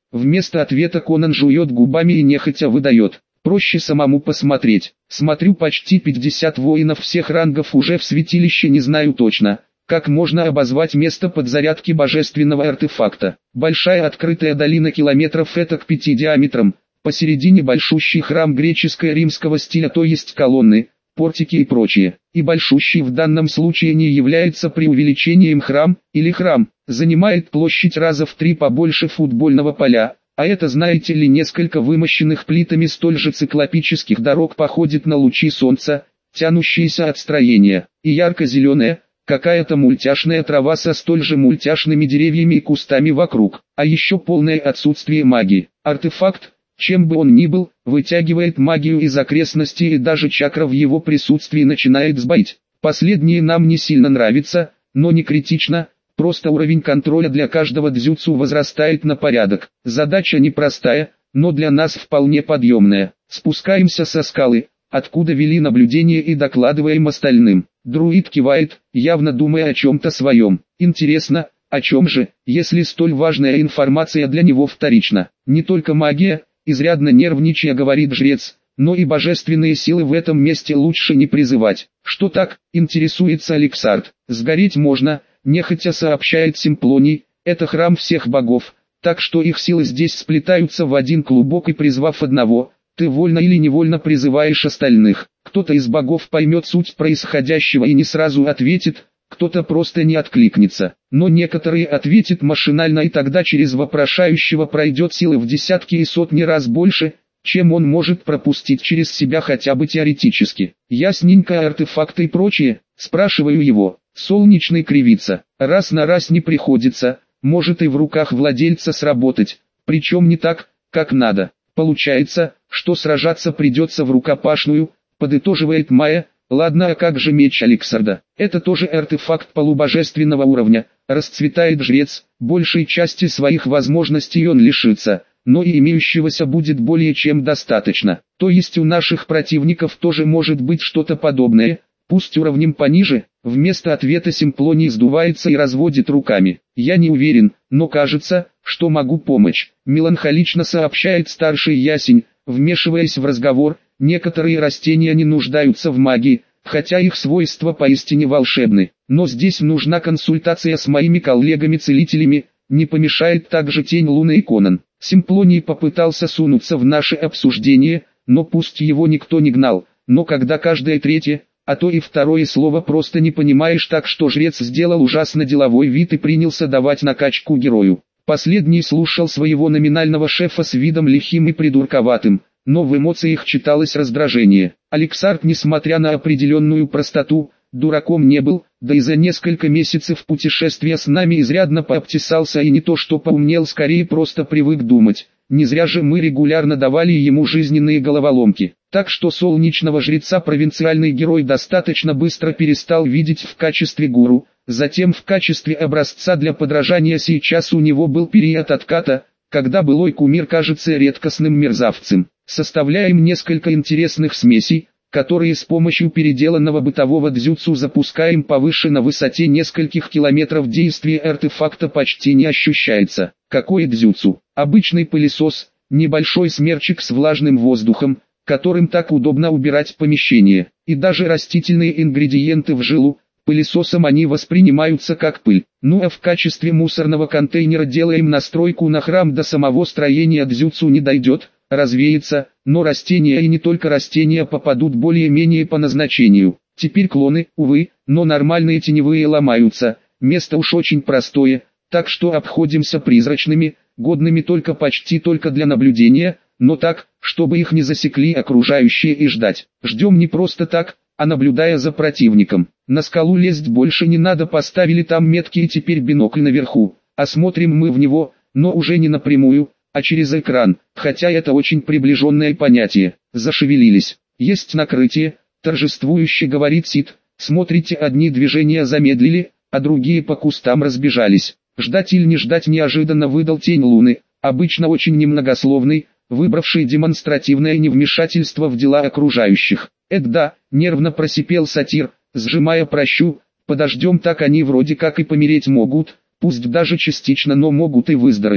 Вместо ответа Конан жует губами и нехотя выдает: проще самому посмотреть. Смотрю, почти 50 воинов всех рангов уже в святилище, не знаю точно, как можно обозвать место подзарядки божественного артефакта. Большая открытая долина километров этак 5 диаметром, посередине большущий храм греческо-римского стиля, то есть колонны, портики и прочее. И большущий в данном случае не является преувеличением. Храм, или храм, занимает площадь раза в 3 побольше футбольного поля, а это, знаете ли, несколько вымощенных плитами столь же циклопических дорог походит на лучи солнца, тянущиеся от строения, и ярко-зеленая, какая-то мультяшная трава со столь же мультяшными деревьями и кустами вокруг, а еще полное отсутствие магии. Артефакт, чем бы он ни был, вытягивает магию из окрестностей, и даже чакра в его присутствии начинает сбоить. Последнее нам не сильно нравится, но не критично, просто уровень контроля для каждого дзюцу возрастает на порядок. Задача непростая, но для нас вполне подъемная. Спускаемся со скалы, откуда вели наблюдение, и докладываем остальным. Друид кивает, явно думая о чем-то своем. Интересно, о чем же, если столь важная информация для него вторична? Не только магия, изрядно нервничая говорит жрец, но и божественные силы в этом месте лучше не призывать. Что так, интересуется Алексард. Сгореть можно, нехотя сообщает Симплоний, это храм всех богов, так что их силы здесь сплетаются в один клубок, и призвав одного, ты вольно или невольно призываешь остальных. Кто-то из богов поймет суть происходящего и не сразу ответит, кто-то просто не откликнется, но некоторые ответят машинально, и тогда через вопрошающего пройдет силы в десятки и сотни раз больше, чем он может пропустить через себя хотя бы теоретически. Ясненько, артефакты и прочее, спрашиваю его. Солнечный кривится, раз на раз не приходится, может и в руках владельца сработать, причем не так, как надо. Получается, что сражаться придется в рукопашную, подытоживает Майя. Ладно, а как же меч Алексарда? Это тоже артефакт полубожественного уровня, расцветает жрец, большей части своих возможностей он лишится, но и имеющегося будет более чем достаточно. То есть у наших противников тоже может быть что-то подобное, пусть уровнем пониже. Вместо ответа Симплоний сдувается и разводит руками. Я не уверен, но кажется, что могу помочь. Меланхолично сообщает старший ясень, вмешиваясь в разговор. Некоторые растения не нуждаются в магии, хотя их свойства поистине волшебны. Но здесь нужна консультация с моими коллегами-целителями, не помешает также тень Луны и Конан. Симплоний попытался сунуться в наше обсуждение, но пусть его никто не гнал, но когда каждое третье, а то и второе слово просто не понимаешь, так что жрец сделал ужасно деловой вид и принялся давать накачку герою. Последний слушал своего номинального шефа с видом лихим и придурковатым, но в эмоциях читалось раздражение. Алексард, несмотря на определенную простоту, дураком не был, да и за несколько месяцев путешествия с нами изрядно пообтесался, и не то что поумнел, скорее просто привык думать. Не зря же мы регулярно давали ему жизненные головоломки. Так что солнечного жреца провинциальный герой достаточно быстро перестал видеть в качестве гуру, затем в качестве образца для подражания. Сейчас у него был период отката, когда былой кумир кажется редкостным мерзавцем. Составляем несколько интересных смесей, которые с помощью переделанного бытового дзюцу запускаем повыше на высоте нескольких километров. Действие артефакта почти не ощущается. Какое дзюцу? Обычный пылесос, небольшой смерчик с влажным воздухом, которым так удобно убирать помещение, и даже растительные ингредиенты в жилу. Пылесосом они воспринимаются как пыль. Ну а в качестве мусорного контейнера делаем настройку на храм. До самого строения дзюцу не дойдет, развеется, но растения, и не только растения, попадут более-менее по назначению. Теперь клоны, увы, но нормальные теневые ломаются, место уж очень простое, так что обходимся призрачными, годными только почти только для наблюдения, но так, чтобы их не засекли окружающие и ждать. Ждем не просто так, а наблюдая за противником. На скалу лезть больше не надо, поставили там метки и теперь бинокль наверху. Осмотрим мы в него, но уже не напрямую, а через экран, хотя это очень приближенное понятие. Зашевелились. Есть накрытие, торжествующе говорит Сид. Смотрите, одни движения замедлили, а другие по кустам разбежались. Ждать или не ждать, неожиданно выдал тень Луны, обычно очень немногословный, выбравший демонстративное невмешательство в дела окружающих. Да, нервно просипел сатир, сжимая пращу, подождем, так они вроде как и помереть могут, пусть даже частично, но могут и выздороветь.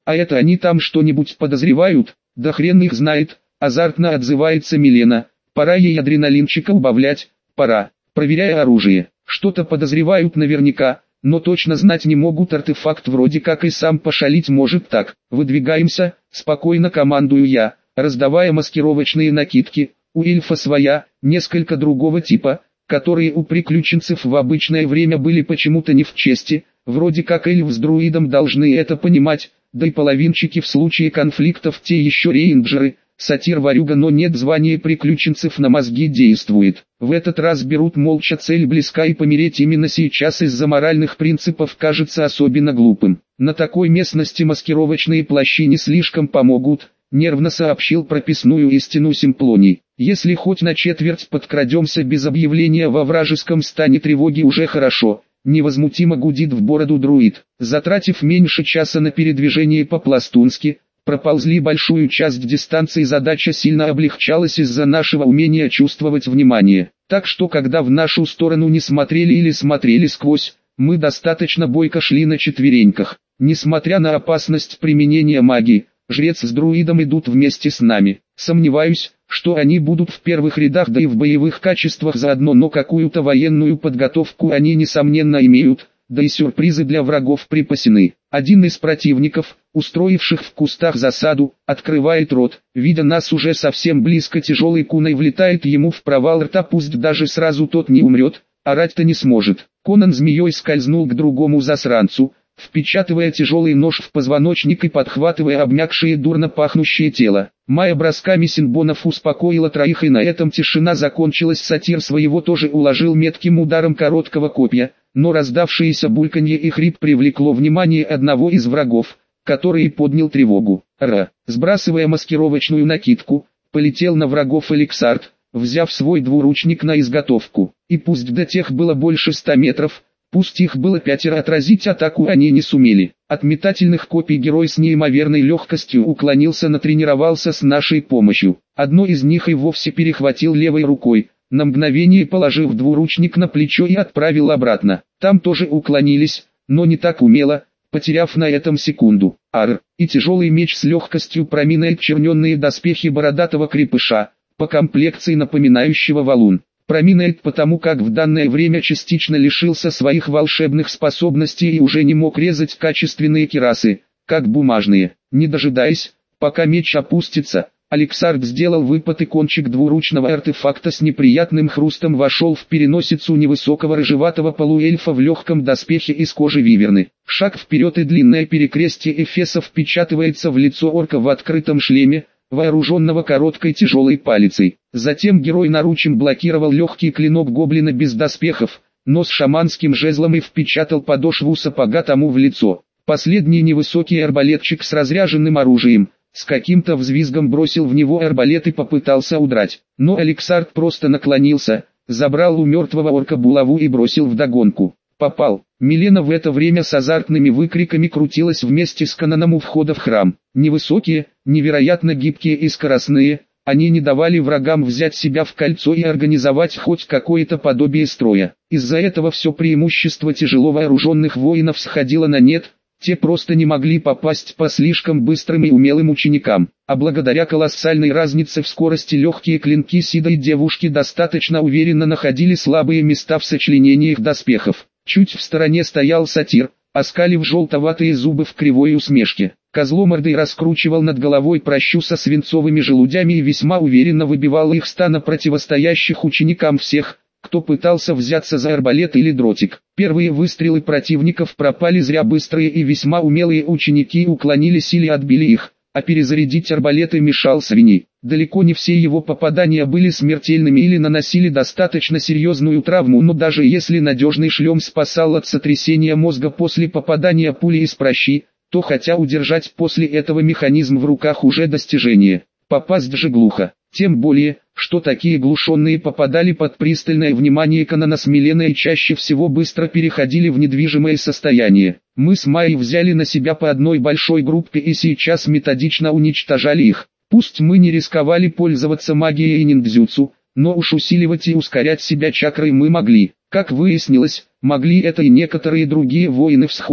А это они там что-нибудь подозревают? Да хрен их знает, азартно отзывается Милена. Пора ей адреналинчика убавлять, пора. Проверяя оружие, что-то подозревают наверняка, но точно знать не могут, артефакт вроде как и сам пошалить может так. Выдвигаемся, спокойно командую я, раздавая маскировочные накидки. У эльфа своя, несколько другого типа, которые у приключенцев в обычное время были почему-то не в чести. Вроде как эльф с друидом должны это понимать, да и половинчики в случае конфликтов те еще рейнджеры. Сатир-ворюга, но нет, звания приключенцев на мозги действует. В этот раз берут молча, цель близка, и помереть именно сейчас из-за моральных принципов кажется особенно глупым. На такой местности маскировочные плащи не слишком помогут, нервно сообщил прописную истину Симплоний. Если хоть на четверть подкрадемся без объявления во вражеском стане тревоги, уже хорошо. Невозмутимо гудит в бороду друид. Затратив меньше часа на передвижение по-пластунски, проползли большую часть дистанции, задача сильно облегчалась из-за нашего умения чувствовать внимание. Так что когда в нашу сторону не смотрели или смотрели сквозь, мы достаточно бойко шли на четвереньках. Несмотря на опасность применения магии, жрец с друидом идут вместе с нами. Сомневаюсь, что они будут в первых рядах, да и в боевых качествах заодно, но какую-то военную подготовку они несомненно имеют. Да и сюрпризы для врагов припасены. Один из противников, устроивших в кустах засаду, открывает рот. Видя нас уже совсем близко, тяжелой куной влетает ему в провал рта, пусть даже сразу тот не умрет, орать-то не сможет. Конан змеей скользнул к другому засранцу, впечатывая тяжелый нож в позвоночник и подхватывая обмякшее дурно пахнущее тело. Майя бросками синбонов успокоила троих, и на этом тишина закончилась. Сатир своего тоже уложил метким ударом короткого копья, но раздавшееся бульканье и хрип привлекло внимание одного из врагов, который поднял тревогу. Сбрасывая маскировочную накидку, полетел на врагов Алексард, взяв свой двуручник на изготовку. И пусть до тех было больше 100 метров, пусть их было 5, отразить атаку они не сумели. От метательных копий герой с неимоверной легкостью уклонился, натренировался с нашей помощью. Одно из них и вовсе перехватил левой рукой, на мгновение положив двуручник на плечо и отправил обратно. Там тоже уклонились, но не так умело, потеряв на этом секунду. И тяжелый меч с легкостью проминает черненные доспехи бородатого крепыша, по комплекции напоминающего валун. Проминает потому, как в данное время частично лишился своих волшебных способностей и уже не мог резать качественные кирасы, как бумажные. Не дожидаясь, пока меч опустится, Алексард сделал выпад, и кончик двуручного артефакта с неприятным хрустом вошел в переносицу невысокого рыжеватого полуэльфа в легком доспехе из кожи виверны. Шаг вперед, и длинное перекрестие эфеса впечатывается в лицо орка в открытом шлеме, вооруженного короткой тяжелой палицей. Затем герой наручем блокировал легкий клинок гоблина без доспехов, но с шаманским жезлом, и впечатал подошву сапога тому в лицо. Последний невысокий арбалетчик с разряженным оружием с каким-то взвизгом бросил в него арбалет и попытался удрать. Но Алексард просто наклонился, забрал у мертвого орка булаву и бросил вдогонку. Попал. Милена в это время с азартными выкриками крутилась вместе с Конаном у входа в храм. Невысокие, невероятно гибкие и скоростные, они не давали врагам взять себя в кольцо и организовать хоть какое-то подобие строя. Из-за этого все преимущество тяжело вооруженных воинов сходило на нет. Те просто не могли попасть по слишком быстрым и умелым ученикам, а благодаря колоссальной разнице в скорости легкие клинки седой девушки достаточно уверенно находили слабые места в сочленениях доспехов. Чуть в стороне стоял сатир, оскалив желтоватые зубы в кривой усмешке. Козломордый раскручивал над головой пращу со свинцовыми желудями и весьма уверенно выбивал их стана противостоящих ученикам всех, кто пытался взяться за арбалет или дротик. Первые выстрелы противников пропали зря, быстрые и весьма умелые ученики уклонились или отбили их, а перезарядить арбалеты мешал свиней. Далеко не все его попадания были смертельными или наносили достаточно серьезную травму, но даже если надежный шлем спасал от сотрясения мозга после попадания пули из пращи, то хотя удержать после этого механизм в руках уже достижение. Попасть же глухо. Тем более, что такие глушенные попадали под пристальное внимание Конана с Миленой и чаще всего быстро переходили в недвижимое состояние. Мы с Майей взяли на себя по одной большой группе и сейчас методично уничтожали их. Пусть мы не рисковали пользоваться магией и ниндзюцу, но уж усиливать и ускорять себя чакрой мы могли. Как выяснилось, могли это и некоторые другие воины в схожих,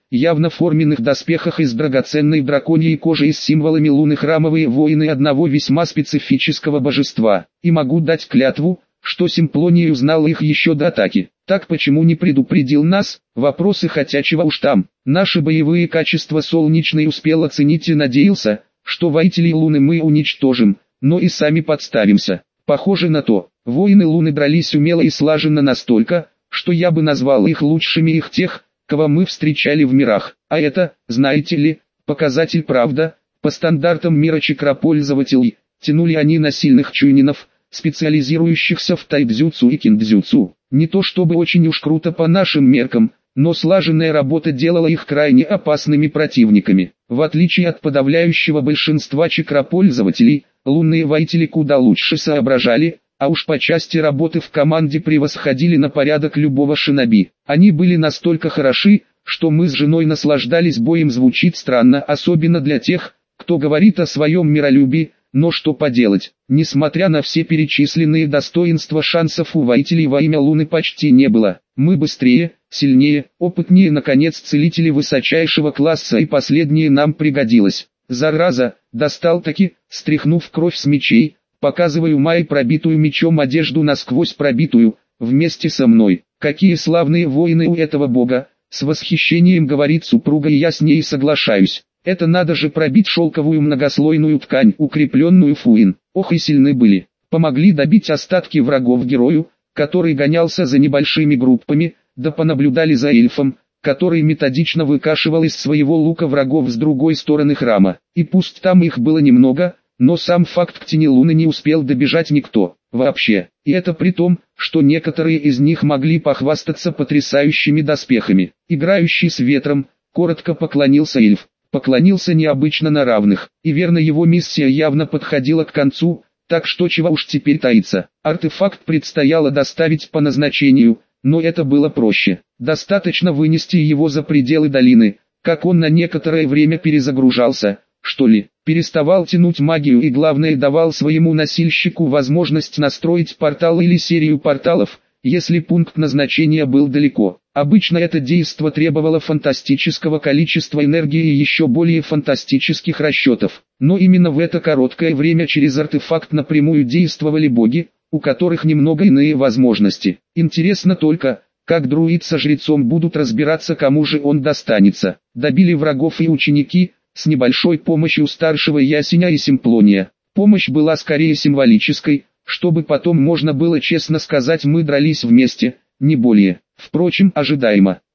явно форменных доспехах из драгоценной драконьей кожи и с символами луны, храмовые воины одного весьма специфического божества. И могу дать клятву, что Симплоний узнал их еще до атаки. Так почему не предупредил нас? Вопросы, хотя чего уж там. Наши боевые качества Солнечный успел оценить и надеялся, что воителей Луны мы уничтожим, но и сами подставимся. Похоже на то. Воины Луны дрались умело и слаженно настолько, что я бы назвал их лучшими их тех, кого мы встречали в мирах. А это, знаете ли, показатель, правда. По стандартам мира чакропользователей, тянули они на сильных чуйнинов, специализирующихся в тайцзюцу и киндзюцу. Не то чтобы очень уж круто по нашим меркам, но слаженная работа делала их крайне опасными противниками. В отличие от подавляющего большинства чакропользователей, лунные воители куда лучше соображали, а уж по части работы в команде превосходили на порядок любого шиноби. Они были настолько хороши, что мы с женой наслаждались боем. Звучит странно, особенно для тех, кто говорит о своем миролюбии, но что поделать, несмотря на все перечисленные достоинства, шансов у воителей во имя Луны почти не было. Мы быстрее, сильнее, опытнее, наконец, целители высочайшего класса, и последнее нам пригодилось. Зараза, достал-таки, стряхнув кровь с мечей, показываю Майе пробитую мечом одежду, насквозь пробитую, вместе со мной. Какие славные воины у этого бога, с восхищением говорит супруга, и я с ней соглашаюсь. Это надо же пробить шелковую многослойную ткань, укрепленную фуин. Ох и сильны были. Помогли добить остатки врагов герою, который гонялся за небольшими группами, да понаблюдали за эльфом, который методично выкашивал из своего лука врагов с другой стороны храма. И пусть там их было немного, но сам факт к тени Луны не успел добежать никто, вообще. И это при том, что некоторые из них могли похвастаться потрясающими доспехами. Играющий с ветром, коротко поклонился эльф. Поклонился необычно на равных, и верно, его миссия явно подходила к концу, так что чего уж теперь таиться. Артефакт предстояло доставить по назначению, но это было проще. Достаточно вынести его за пределы долины, как он на некоторое время перезагружался, что ли, переставал тянуть магию и, главное, давал своему носильщику возможность настроить портал или серию порталов, если пункт назначения был далеко. Обычно это действо требовало фантастического количества энергии и еще более фантастических расчетов. Но именно в это короткое время через артефакт напрямую действовали боги, у которых немного иные возможности. Интересно только, как друид со жрецом будут разбираться, кому же он достанется. Добили врагов и ученики, с небольшой помощью старшего Ясеня и Симплония. Помощь была скорее символической, чтобы потом можно было честно сказать: мы дрались вместе, не более. Впрочем, ожидаемо.